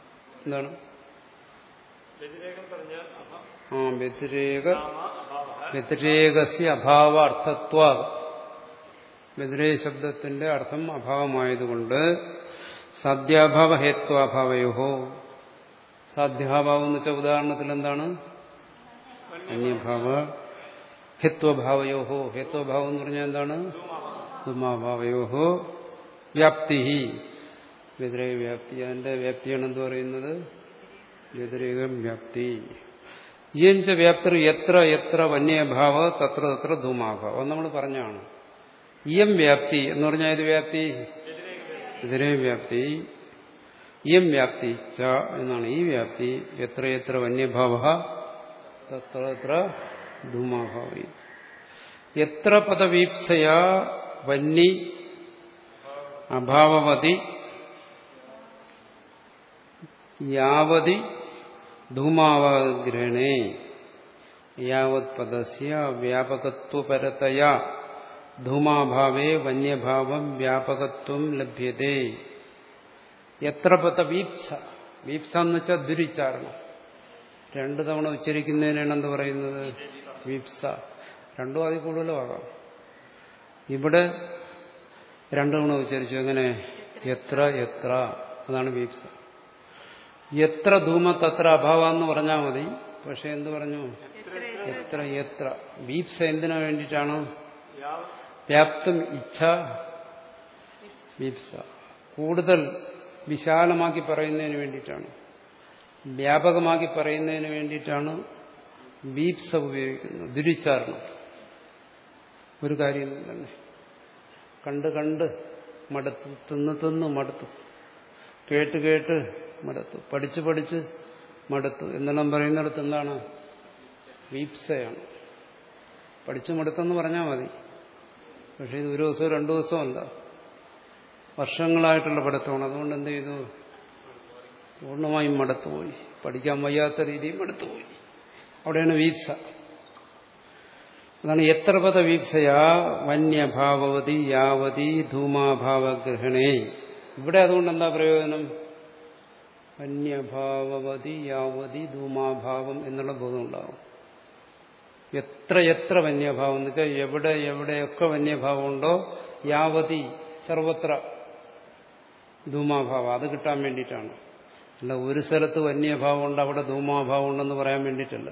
എന്താണ്? ആ വ്യതിരേക വ്യതിരേകസ്യ അഭാവ അർത്ഥത്വ. വ്യതിരേക ശബ്ദത്തിന്റെ അർത്ഥം അഭാവമായതുകൊണ്ട് സാധ്യാഭാവ ഹേത്വാഭാവയോഹോ. സാധ്യാഭാവം എന്ന് വെച്ചാൽ ഉദാഹരണത്തിൽ എന്താണ്? അന്യഭാവ ഹേത്വഭാവയോഹോ. ഹേത്വഭാവം എന്ന് പറഞ്ഞാൽ എന്താണ്? ധൂമാഭാവയോഹോ വ്യാപ്തി. വ്യതിരേക വ്യാപ്തി. അതിന്റെ വ്യാപ്തിയാണ് എന്ത് പറയുന്നത്? വ്യതിരേകം വ്യാപ്തി. യഞ്ച വ്യാപ്തി എത്ര എത്ര വന്യഭാവ തത്ര തത്ര ധൂമാഭാവം. അത് നമ്മൾ പറഞ്ഞാണ്. ഇയം വ്യാപ്തി എന്ന് പറഞ്ഞാൽ ഇത് വ്യാപ്തി വ്യതിരേക വ്യാപ്തി. ഇയം വ്യാപ്തി ച എന്നാണ് ഈ വ്യാപ്തി. എത്ര എത്ര വന്യഭാവ തത്ര തത്ര ധൂമാഭാവ. എത്ര പദവീപ്സയാ വന്നി അഭാവവതി യാവതി ധൂമാവഗ്രഹണേ യാവത് പദസ്യ വ്യാപകത്വപരതയാ ധൂമാഭാവേ വന്യഭാവം വ്യാപകത്വം ലഭ്യതേ. എത്ര പദ വീപ്സ. വീപ്സ എന്ന് വെച്ചാൽ ദുരുച്ചാരണം. രണ്ടു തവണ ഉച്ചരിക്കുന്നതിനാണ് എന്ത് പറയുന്നത്? വീപ്സ. രണ്ടും അതിൽ കൂടുതലും ആകാം. ഇവിടെ രണ്ടു തവണ ഉച്ചരിച്ചു. എങ്ങനെ? എത്ര എത്ര. അതാണ് വീപ്സ. എത്ര ധൂമ തത്ര അഭാവ എന്ന് പറഞ്ഞാൽ മതി. പക്ഷെ എന്ത് പറഞ്ഞു? എത്ര എത്ര. വീപ്സ എന്തിനു വേണ്ടിയിട്ടാണ്? വ്യാപ്തം ഇച്ഛ വീപ്സ. കൂടുതൽ വിശാലമാക്കി പറയുന്നതിന് വേണ്ടിയിട്ടാണ്, വ്യാപകമാക്കി പറയുന്നതിന് വേണ്ടിയിട്ടാണ് വീപ്സ ഉപയോഗിക്കുന്നത്. ദുരുച്ചാരണം. ഒരു കാര്യം തന്നെ കണ്ട് കണ്ട് മടുത്തു, തിന്ന് തിന്ന് മടുത്തു, കേട്ട് കേട്ട് മടുത്തു, പഠിച്ച് പഠിച്ച് മടുത്തു എന്നെല്ലാം പറയുന്നിടത്ത് എന്താണ്? വീപ്സയാണ്. പഠിച്ചു മടുത്തെന്ന് പറഞ്ഞാൽ മതി. പക്ഷെ ഇത് ഒരു ദിവസവും രണ്ടു ദിവസവും അല്ല, വർഷങ്ങളായിട്ടുള്ള പഠിത്തമാണ്. അതുകൊണ്ട് എന്ത് ചെയ്തു? പൂർണ്ണമായും മടുത്തുപോയി. പഠിക്കാൻ വയ്യാത്ത രീതിയിൽ മടുത്തുപോയി. അവിടെയാണ് വീപ്സ. അതാണ് എത്ര പദ വീപ്സയാ വന്യഭാവവതി യാവതി ധൂമാഭാവഗ്രഹണേ. ഇവിടെ അതുകൊണ്ട് എന്താ പ്രയോജനം? വന്യഭാവവതി യാവതി ധൂമാഭാവം എന്നുള്ള ബോധം ഉണ്ടാവും. എത്ര എത്ര വന്യഭാവം എന്ന് വെച്ചാൽ എവിടെ എവിടെയൊക്കെ വന്യഭാവം ഉണ്ടോ യാവതി സർവത്ര ധൂമാഭാവം, അത് കിട്ടാൻ വേണ്ടിയിട്ടാണ്. അല്ല ഒരു സ്ഥലത്ത് വന്യഭാവം ഉണ്ട് അവിടെ ധൂമാഭാവം ഉണ്ടെന്ന് പറയാൻ വേണ്ടിയിട്ടല്ല.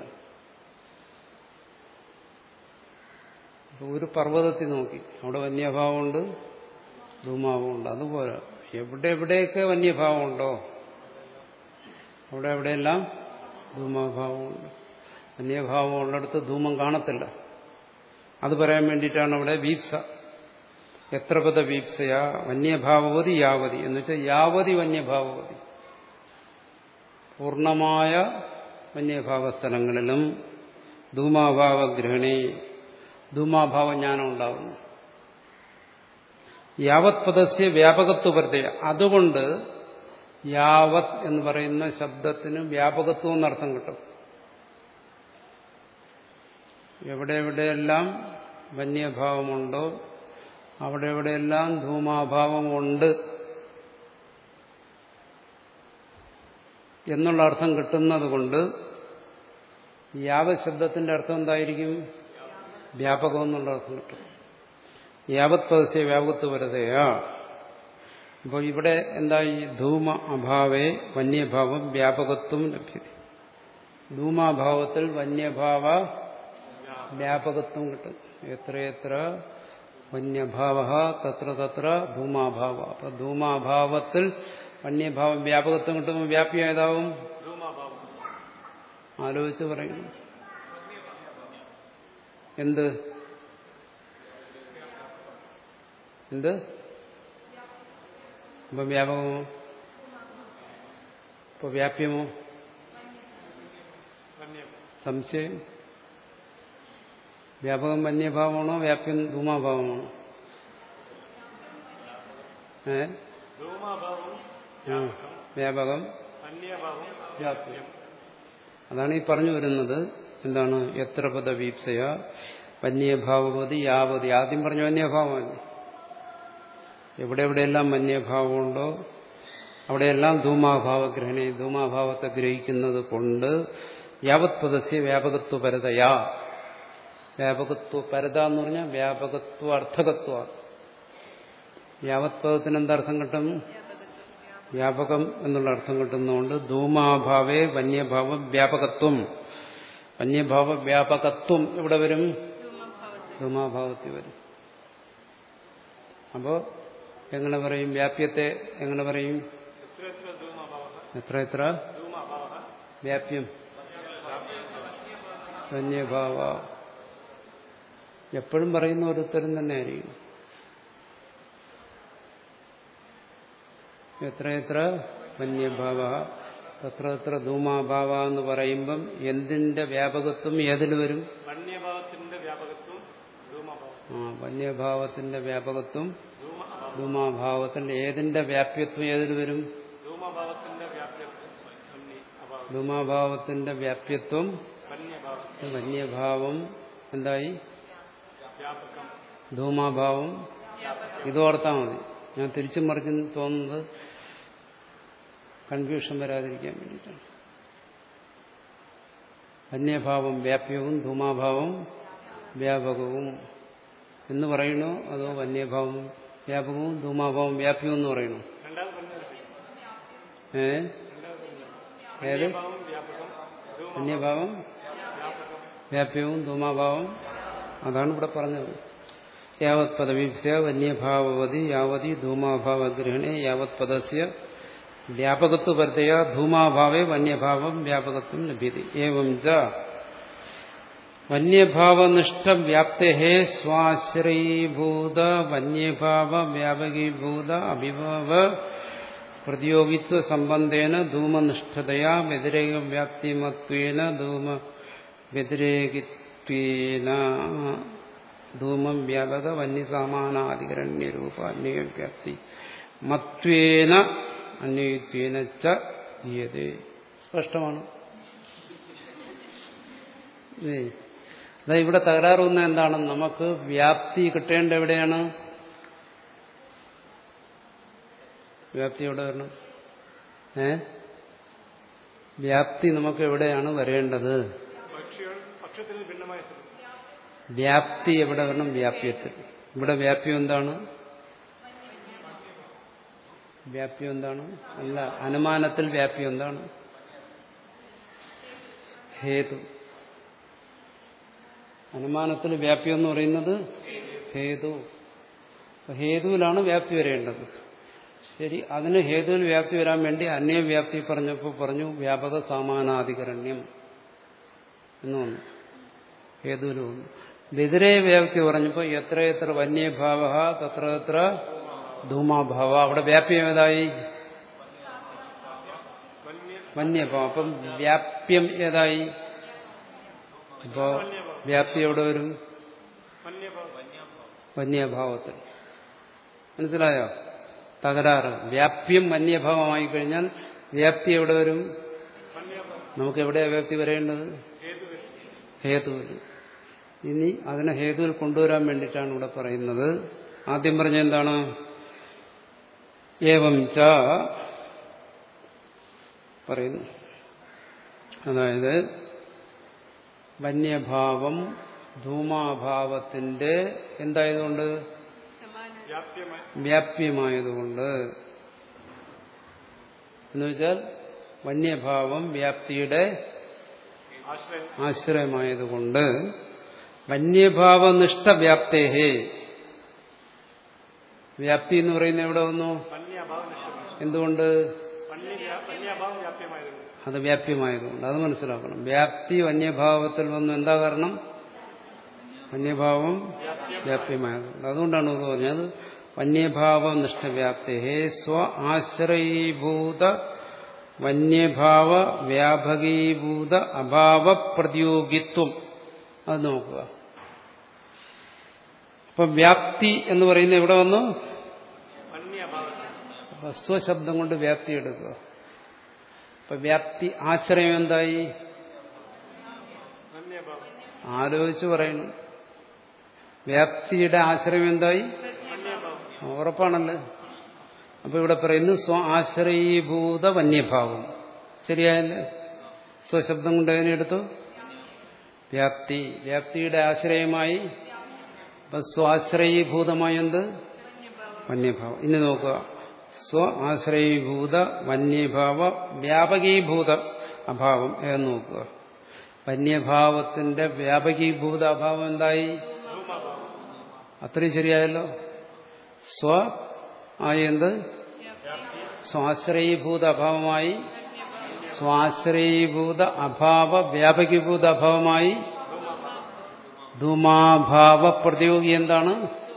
ഒരു പർവ്വതത്തിൽ നോക്കി അവിടെ വന്യഭാവമുണ്ട് ധൂമാഭാവമുണ്ട്. അതുപോലെ എവിടെ എവിടെയൊക്കെ വന്യഭാവമുണ്ടോ അവിടെ എവിടെയെല്ലാം ധൂമാഭാവമുണ്ട്. വന്യഭാവം ഉള്ളിടത്ത് ധൂമം കാണത്തില്ല. അത് പറയാൻ വേണ്ടിയിട്ടാണ് അവിടെ വീപ്സ. എത്ര പദ വീപ്സയാ വന്യഭാവവതി യാവതി എന്ന് വെച്ചാൽ യാവതി വന്യഭാവവതി, പൂർണ്ണമായ വന്യഭാവ സ്ഥലങ്ങളിലും ധൂമാഭാവഗ്രഹണേ ധൂമാഭാവ ജ്ഞാനം ഉണ്ടാകുന്നു. യാവത് പദസ്യ വ്യാപകത്വപരതയ. അതുകൊണ്ട് യാവത് എന്ന് പറയുന്ന ശബ്ദത്തിന് വ്യാപകത്വം എന്നർത്ഥം കിട്ടും. എവിടെ എവിടെയെല്ലാം വന്യഭാവമുണ്ടോ അവിടെ എവിടെയെല്ലാം ധൂമാഭാവമുണ്ട് എന്നുള്ള അർത്ഥം കിട്ടുന്നത് കൊണ്ട് യാവത് ശബ്ദത്തിന്റെ അർത്ഥം എന്തായിരിക്കും? വ്യാപകം എന്നുള്ള അർത്ഥം കിട്ടും. യാവത് പദസ്യ വ്യാപകത്വപരതയാ. അപ്പോൾ ഇവിടെ എന്തായി? ധൂമ അഭാവേ വന്യഭാവം വ്യാപകത്വം ലഭ്യത. ധൂമാഭാവത്തിൽ വന്യഭാവ വ്യാപകത്വം കിട്ടും. എത്രയെത്ര വന്യഭാവ തത്ര തത്ര ധൂമാഭാവ. അപ്പൊ ധൂമാഭാവത്തിൽ വന്യഭാവം വ്യാപകത്വം കിട്ടുമ്പോൾ വ്യാപ്തി ഏതാവും? ആലോചിച്ച് പറയുന്നു. എന്ത് എന്ത് ഇപ്പൊ വ്യാപകമോ? ഇപ്പൊ വ്യാപ്യമോ? സംശയം. വ്യാപകം വന്യഭാവമാണോ വ്യാപ്യം ധൂമാഭാവമാണോ? ഏ വ്യാപകം വ്യാപ്യം. അതാണ് ഈ പറഞ്ഞു വരുന്നത്. എന്താണ്? എത്ര പദ വീപ്സയ വന്യഭാവവതി യാവതി. ആദ്യം പറഞ്ഞു വന്യഭാവമല്ലേ. എവിടെ എവിടെയെല്ലാം വന്യഭാവമുണ്ടോ അവിടെയെല്ലാം ധൂമാഭാവഗ്രഹണേ ധൂമാഭാവത്തെ ഗ്രഹിക്കുന്നത് കൊണ്ട് യാവത് പദസ്യ വ്യാപകത്വപരതയാ വ്യാപകത്വ പരത എന്ന് പറഞ്ഞാൽ വ്യാപകത്വ അർത്ഥകത്വ. വ്യാപക് പദത്തിന് എന്തർത്ഥം കിട്ടും? വ്യാപകം എന്നുള്ള അർത്ഥം കിട്ടുന്നതുകൊണ്ട് ധൂമാഭാവേ വന്യഭാവം വ്യാപകത്വം. വന്യഭാവ വ്യാപകത്വം ഇവിടെ വരും, ധൂമാഭാവത്തിൽ വരും. അപ്പോ എങ്ങനെ പറയും? വ്യാപ്യത്തെ എങ്ങനെ പറയും? എത്ര എത്ര വ്യാപ്യം വന്യഭാവ. എപ്പോഴും പറയുന്ന ഒരുത്തരം തന്നെ ആയിരിക്കും. എത്ര എത്ര വന്യഭാവ തത്ര എത്ര ധൂമാഭാവ എന്ന് പറയുമ്പം എന്തിന്റെ വ്യാപകത്വം ഏതിൽ വരും? വന്യഭാവത്തിന്റെ വ്യാപകത്വം ആ വന്യഭാവത്തിന്റെ വ്യാപകത്വം ധൂമാഭാവത്തിന്റെ ഏതിന്റെ വ്യാപ്യത്വം ഏതിൽ വരും? ധൂമഭാവത്തിന്റെ വ്യാപ്യത്വം ധൂമാഭാവത്തിന്റെ വ്യാപ്യത്വം വന്യഭാവം എന്തായി? ധൂമാഭാവം. ഇതോർത്താൽ മതി. ഞാൻ തിരിച്ചും മറിച്ചും തോന്നുന്നത് കൺഫ്യൂഷൻ വരാതിരിക്കാൻ വേണ്ടിയിട്ടാണ്. വന്യഭാവം വ്യാപ്യവും ധൂമാഭാവം വ്യാപകവും എന്ന് പറയണോ അതോ വന്യഭാവം വ്യാപകവും ധൂമാഭാവം വ്യാപ്യവും എന്ന് പറയണോ? ഏ ഏത്? വന്യഭാവം വ്യാപ്യവും ധൂമാഭാവം. അതാണ് ഇവിടെ പറഞ്ഞത്. യാവത് പദവീപ്സ്യ വന്യഭാവവതി യാവതി ധൂമാഭാവഗ്രഹണേ യാവത് പദസ്യ വ്യാപകത്വ പരതയാ ധൂമാഭാവേ വന്യഭാവം വ്യാപകത്വം ലഭ്യത്തെ. ഏവം ച വന്യഭാവനിഷ്ഠ വ്യാപ്തേ സ്വാശ്രയീഭൂത വന്യഭാവ വ്യാപകീഭൂത അഭിഭാവ പ്രതിയോഗിത്വ സംബന്ധേന ധൂമനിഷ്ഠതയാ വ്യതിരേക വ്യാപ്തിമത്വേന ധൂമ വ്യതിരേകിത്വേന ധൂമം വ്യാപക വന്യസാമാനാധികരണ്യരൂപ അന്വയവ്യാപ്തി മത്വേന അന്വയത്വേന ച ഗീയതേ. സ്പഷ്ടമാണ്. അതാ ഇവിടെ തകരാറുന്ന എന്താണ്? നമുക്ക് വ്യാപ്തി കിട്ടേണ്ട എവിടെയാണ്? വ്യാപ്തി എവിടെ വരണം? ഏ വ്യാപ്തി നമുക്ക് എവിടെയാണ് വരേണ്ടത്? വ്യാപ്തി എവിടെ വരണം? വ്യാപ്യത്തിൽ. ഇവിടെ വ്യാപ്യം എന്താണ്? വ്യാപ്യം എന്താണ്? അല്ല, അനുമാനത്തിൽ വ്യാപ്യം എന്താണ്? ഹേതു. അനുമാനത്തിൽ വ്യാപ്യം എന്ന് പറയുന്നത് ഹേതു. ഹേതുവിലാണ് വ്യാപ്തി വരേണ്ടത്. ശരി, അതിന് ഹേതുവിൽ വ്യാപ്തി വരാൻ വേണ്ടി അന്യവ്യാപ്തി പറഞ്ഞപ്പോൾ പറഞ്ഞു വ്യാപക സാമാനാധികരണ്യം എന്ന് വന്നു. ഹേതുവിൽ വന്നു. വ്യതിരേക വ്യാപ്തി പറഞ്ഞപ്പോൾ എത്ര എത്ര വന്യഭാവ തത്ര എത്ര ധൂമാഭാവ. അവിടെ വ്യാപ്യം ഏതായി? വന്യഭാവം. അപ്പം വ്യാപ്യം ഏതായി? ഇപ്പോ വ്യാപ്തി എവിടെ വരും? വന്യഭാവത്തിൽ. മനസ്സിലായോ തകരാറ്? വ്യാപ്യം വന്യഭാവമായി കഴിഞ്ഞാൽ വ്യാപ്തി എവിടെ വരും? നമുക്ക് എവിടെയാണ് വ്യാപ്തി വരേണ്ടത്? ഹേതുവിൽ. ഇനി അതിനെ ഹേതുവിൽ കൊണ്ടുവരാൻ വേണ്ടിയിട്ടാണ് ഇവിടെ പറയുന്നത്. ആദ്യം പറഞ്ഞ എന്താണ്? ഏവം ച പറയുന്നു. അതായത് വന്യഭാവം ധൂമാഭാവത്തിന്റെ എന്തായതുകൊണ്ട്? വ്യാപ്യമായതുകൊണ്ട്. എന്നുവെച്ചാൽ വന്യഭാവം വ്യാപ്തിയുടെ ആശ്രയമായതുകൊണ്ട് വന്യഭാവനിഷ്ഠ വ്യാപ്തേഹേ. വ്യാപ്തി എന്ന് പറയുന്നത് എവിടെ വന്നു? എന്തുകൊണ്ട്? അത് വ്യാപ്യമായതുകൊണ്ട്. അത് മനസ്സിലാക്കണം. വ്യാപ്തി വന്യഭാവത്തിൽ വന്നു. എന്താ കാരണം? വന്യഭാവം വ്യാപ്യമായതുകൊണ്ട്. അതുകൊണ്ടാണ് ഇത് പറഞ്ഞത് വന്യഭാവനിഷ്ഠ വ്യാപ്തേഹേ സ്വ ആശ്രയീഭൂത വന്യഭാവ വ്യാപകീഭൂത അഭാവ പ്രതിയോഗിത്വം. അത് നോക്കുക. അപ്പൊ വ്യാപ്തി എന്ന് പറയുന്നത് എവിടെ വന്നു? സ്വശബ്ദം കൊണ്ട് വ്യാപ്തി എടുക്കുക. അപ്പൊ വ്യാപ്തി ആശ്രയം എന്തായി? ആലോചിച്ച് പറയുന്നു. വ്യാപ്തിയുടെ ആശ്രയം എന്തായി? ഉറപ്പാണല്ലോ. അപ്പൊ ഇവിടെ പറയുന്നു സ്വ ആശ്രയീഭൂത വന്യഭാവം. ശരിയായല്ലേ? സ്വശബ്ദം കൊണ്ട് അതിനെ എടുത്തു. വ്യാപ്തി. വ്യാപ്തിയുടെ ആശ്രയമായി അപ്പൊ സ്വാശ്രയീഭൂതമായ എന്ത്? വന്യഭാവം. ഇനി നോക്കുക, സ്വ ആശ്രയീഭൂത വന്യഭാവ വ്യാപകീഭൂത അഭാവം ഏതെന്ന് നോക്കുക. വന്യഭാവത്തിന്റെ വ്യാപകീഭൂത അഭാവം എന്തായി? അത്രയും ശരിയായല്ലോ. സ്വ ആയി എന്ത്? സ്വാശ്രയീഭൂത അഭാവമായി സ്വാശ്രയീഭൂത അഭാവ വ്യാപകീഭൂത അഭാവമായി ധൂമാഭാവ പ്രതിയോഗി എന്താണ്?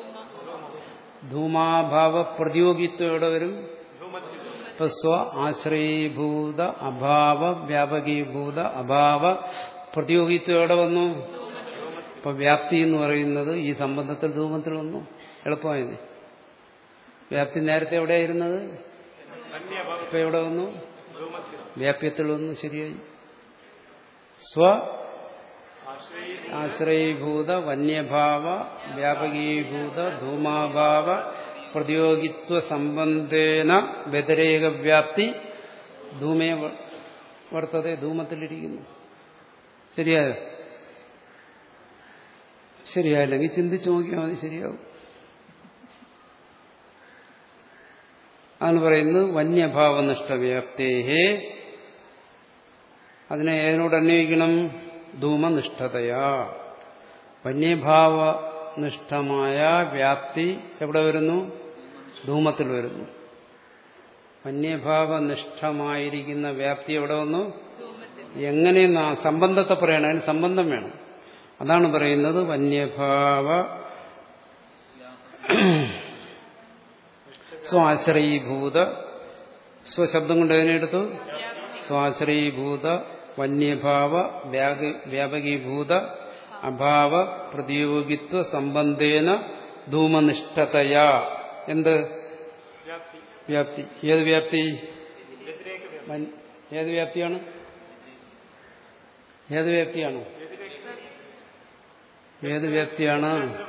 ധൂമാഭാവ പ്രതിയോഗിത്വം എവിടെ വരും? ഇപ്പൊ സ്വ ആശ്രയീഭൂത അഭാവ വ്യാപകീഭൂത അഭാവ പ്രതിയോഗിത്വം എവിടെ വന്നു? ഇപ്പൊ വ്യാപ്തി എന്ന് പറയുന്നത് ഈ സംബന്ധത്തിൽ ധൂമത്തിൽ വന്നു. എളുപ്പമായത്. വ്യാപ്തി നേരത്തെ എവിടെയായിരുന്നത്? ഇപ്പൊ എവിടെ വന്നു? വ്യാപ്യത്തിൽ വന്നു. ശരിയായി. സ്വ ആശ്രയീഭൂത വന്യഭാവ വ്യാപകീഭൂത ധൂമാഭാവ പ്രതിയോഗിത്വ സംബന്ധേന വ്യതിരേക വ്യാപ്തി ധൂമേ വർത്തതെ. ധൂമത്തിലിരിക്കുന്നു. ശരിയായോ? ശരിയായില്ലെങ്കിൽ ചിന്തിച്ചു നോക്കിയാൽ മതി, ശരിയാവും. അതാണ് പറയുന്നത് വന്യഭാവനിഷ്ഠവ്യാപ്തേഹേ. അതിനെ ഏതിനോട് അന്വയിക്കണം? ധൂമനിഷ്ഠതയാ. വന്യഭാവനിഷ്ഠമായ വ്യാപ്തി എവിടെ വരുന്നു? ധൂമത്തിൽ വരുന്നു. വന്യഭാവനിഷ്ഠമായിരിക്കുന്ന വ്യാപ്തി എവിടെ വന്നു? എങ്ങനെയെന്നാ സംബന്ധത്തെ പറയണം. അതിന് സംബന്ധം വേണം. അതാണ് പറയുന്നത് വന്യഭാവ സ്വാശ്രയീഭൂത. സ്വശബ്ദം കൊണ്ട് അതിനെടുത്തു. സ്വാശ്രയീഭൂത വന്യഭാവ വ്യാപകീഭൂത അഭാവ പ്രതിയോഗിത്വ സംബന്ധേന ധൂമനിഷ്ഠതയാ. എന്ത്? വ്യാപ്തി. ഏത് വ്യാപ്തി? ഏത് വ്യാപ്തിയാണ്? ഏത് വ്യാപ്തിയാണ്? ഏത് വ്യാപ്തിയാണ്?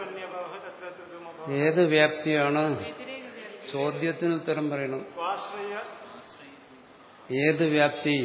ഏത് വ്യാപ്തിയാണ്? ചോദ്യത്തിന് ഉത്തരം പറയണം. ഏത് വ്യാപ്തി?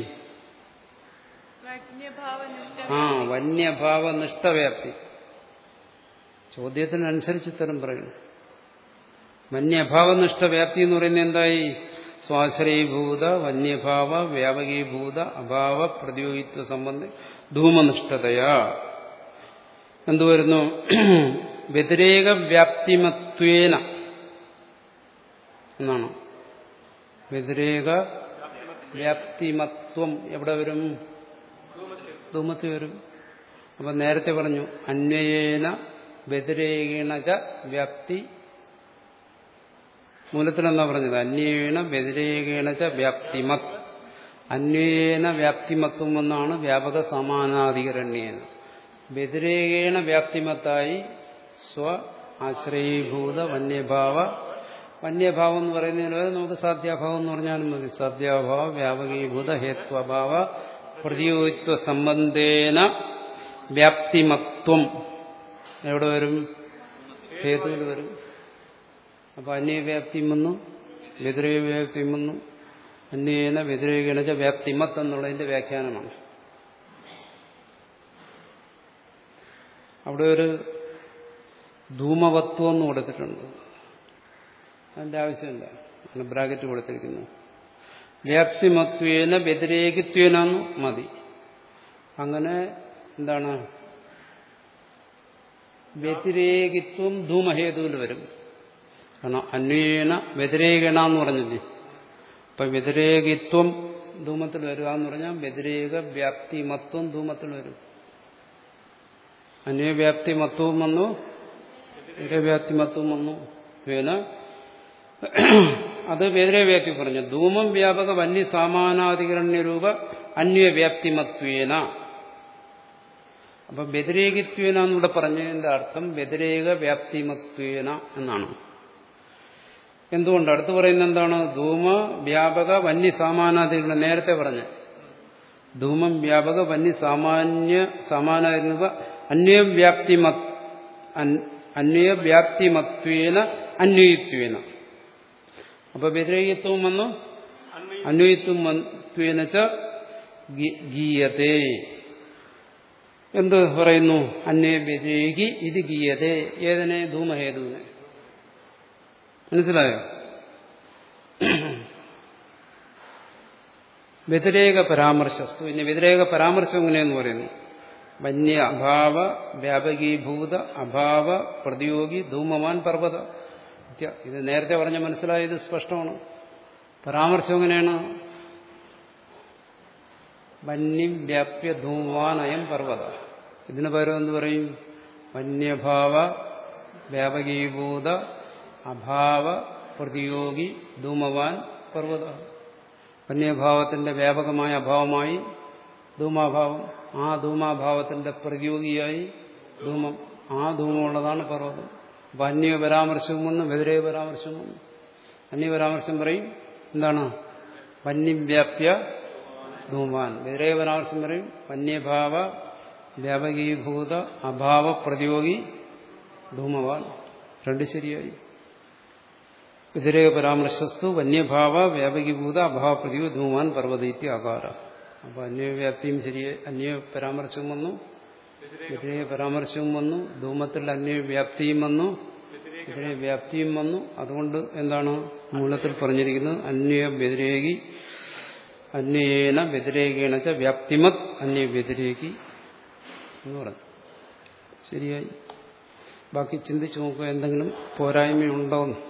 ആ വന്യഭാവനിഷ്ഠവ്യാപ്തി. ചോദ്യത്തിനനുസരിച്ച് ഉത്തരം പറയണം. വന്യഭാവനിഷ്ഠവ്യാപ്തി എന്ന് പറയുന്നത് എന്തായി? സ്വാശ്രയീഭൂത വന്യഭാവ വ്യാപകീഭൂത അഭാവ പ്രതിയോഗിത്വ സംബന്ധ ധൂമനിഷ്ഠതയാ. എന്തുവരുന്നു? വ്യതിരേക വ്യാപ്തിമത്വേന എന്നാണ്. വ്യതിരേക വ്യാപ്തിമത്വം എവിടെ വരും? ധൂമത്തിൽ വരും. അപ്പൊ നേരത്തെ പറഞ്ഞു അന്വയേന വ്യതിരേകേണ വ്യാപ്തി. മൂലത്തിലെന്താ പറഞ്ഞത്? അന്വേന വ്യതിരേകേണ വ്യാപ്തിമത്. അന്വേന വ്യാപ്തിമത്വം എന്നാണ് വ്യാപക സമാനാധികരണ്യേന. വ്യതിരേകേണ വ്യാപ്തിമത്തായി സ്വ ആശ്രയീഭൂത വന്യഭാവ. വന്യഭാവം എന്ന് പറയുന്നതിന് നമുക്ക് സാധ്യാഭാവം എന്ന് പറഞ്ഞാലും മതി. സാധ്യാഭാവ വ്യാപകീഭൂത ഹേത്വഭാവ പ്രതിയോഗിത്വ സംബന്ധേന വ്യാപ്തിമത്വം എവിടെ വരും? ഹേതുവിൽ വരും. അപ്പൊ അന്യവ്യാപ്തി വന്നു, വ്യതിരേക വ്യാപ്തി വന്നു. അന്യേന വ്യതിരേകേണ വ്യാപ്തിമത്ത് എന്നുള്ളതിന്റെ വ്യാഖ്യാനമാണ്. അവിടെ ഒരു ധൂമവത്വം എന്ന് കൊടുത്തിട്ടുണ്ട്. അതിന്റെ ആവശ്യമില്ല, അങ്ങനെ ബ്രാക്കറ്റ് കൊടുത്തിരിക്കുന്നു. വ്യാപ്തിമത്വേന വ്യതിരേകിത്വേനാന്ന് മതി. അങ്ങനെ എന്താണ്? വ്യതിരേകിത്വം ധൂമഹേതുവിൽ വരും. കാരണം അന്വേന വ്യതിരേകണ എന്ന് പറഞ്ഞില്ലേ. അപ്പൊ വ്യതിരേകിത്വം ധൂമത്തിൽ വരിക എന്ന് പറഞ്ഞാൽ വ്യതിരേക വ്യാപ്തിമത്വം ധൂമത്തിൽ വരും. അന്വവ്യാപ്തിമത്വവും വന്നു, വ്യതിരേകവ്യാപ്തിമത്വം വന്നു. പിന്നെ അത് വ്യതിരേകവ്യാപ്തി പറഞ്ഞു. ധൂമം വ്യാപക വന്യ സാമാനാധികരണ്യരൂപ അന്വവ്യാപ്തിമത്വേന. അപ്പൊ വ്യതിരേകിത്വേന എന്നിവിടെ പറഞ്ഞതിന്റെ അർത്ഥം വ്യതിരേക വ്യാപ്തിമത്വേന എന്നാണ്. എന്തുകൊണ്ട്? അടുത്ത് പറയുന്നത് എന്താണ്? ധൂമ വ്യാപക വന്യ സാമാനാധികരണ. നേരത്തെ പറഞ്ഞ ധൂമം വ്യാപക വന്യ സാമാന്യ സമാനാധികരണ അന്വവ്യാപ്തിമ അന്വവ്യാപ്തിമത്വേന അന്വയിത്വേന. അപ്പൊ വ്യതിരേകത്വം വന്നു, അന്വയിത്വം മത്വേന ച ഗീയതേ. എന്ത് പറയുന്നു? അന്വേ വ്യതിരേകി ഇത് ഗീയതേ. ഏതിനെ? ധൂമഹേതുവിനെ. മനസ്സിലായോ? വ്യതിരേക പരാമർശസ്തു. ഇനി വ്യതിരേക പരാമർശം എങ്ങനെയെന്ന് പറയുന്നു? വന്യ അഭാവ വ്യാപകീഭൂത അഭാവ പ്രതിയോഗി ധൂമവാൻ പർവ്വത. ഇത് നേരത്തെ പറഞ്ഞ മനസ്സിലായത് സ്പഷ്ടമാണ്. പരാമർശം എങ്ങനെയാണ്? വന്യം വ്യാപ്യ ധൂമവാൻ അയം പർവ്വത. ഇതിന് പകരം എന്ത് പറയും? വന്യഭാവ വ്യാപകീഭൂത അഭാവ പ്രതിയോഗി ധൂമവാൻ പർവ്വത. വന്യഭാവത്തിന്റെ വ്യാപകമായ അഭാവമായി ധൂമാഭാവം, ആ ധൂമാഭാവത്തിന്റെ പ്രതിയോഗിയായി ധൂമം, ആ ധൂമമുള്ളതാണ് പർവ്വതം. അപ്പൊ അന്യ പരാമർശവും വന്നു, വ്യതിരേക പരാമർശവും വന്നു. അന്യപരാമർശം പറയും എന്താണ്? വന്യം വ്യാപ്യ ധൂമാൻ. വ്യതിരേക പരാമർശം പറയും വന്യഭാവ വ്യാപകീഭൂത അഭാവ പ്രതിയോഗി ധൂമവാൻ. രണ്ട് ശരിയായി. വ്യതിരേക പരാമർശസ്തു വന്യഭാവ വ്യാപകീഭൂത അഭാവ പ്രതിയോഗി ധൂമാൻ പർവ്വതീത്യ ആകാര. അപ്പൊ അന്യവ്യാപ്തിയും ശരിയായി, അന്യ പരാമർശവും വന്നു, വ്യതിരേക പരാമർശവും വന്നു, ധൂമത്തിൽ അന്യവ്യാപ്തിയും വന്നു, വ്യതിരേക വ്യാപ്തിയും വന്നു. അതുകൊണ്ട് എന്താണ് മൂലത്തിൽ പറഞ്ഞിരിക്കുന്നത്? അന്യ വ്യതിരേകി അന്യേന വ്യതിരേകേണ ച വ്യാപ്തിമത് അന്യ വ്യതിരേകി എന്ന് പറഞ്ഞു. ശരിയായി. ബാക്കി ചിന്തിച്ചു നോക്കുക, എന്തെങ്കിലും പോരായ്മയുണ്ടോന്ന്.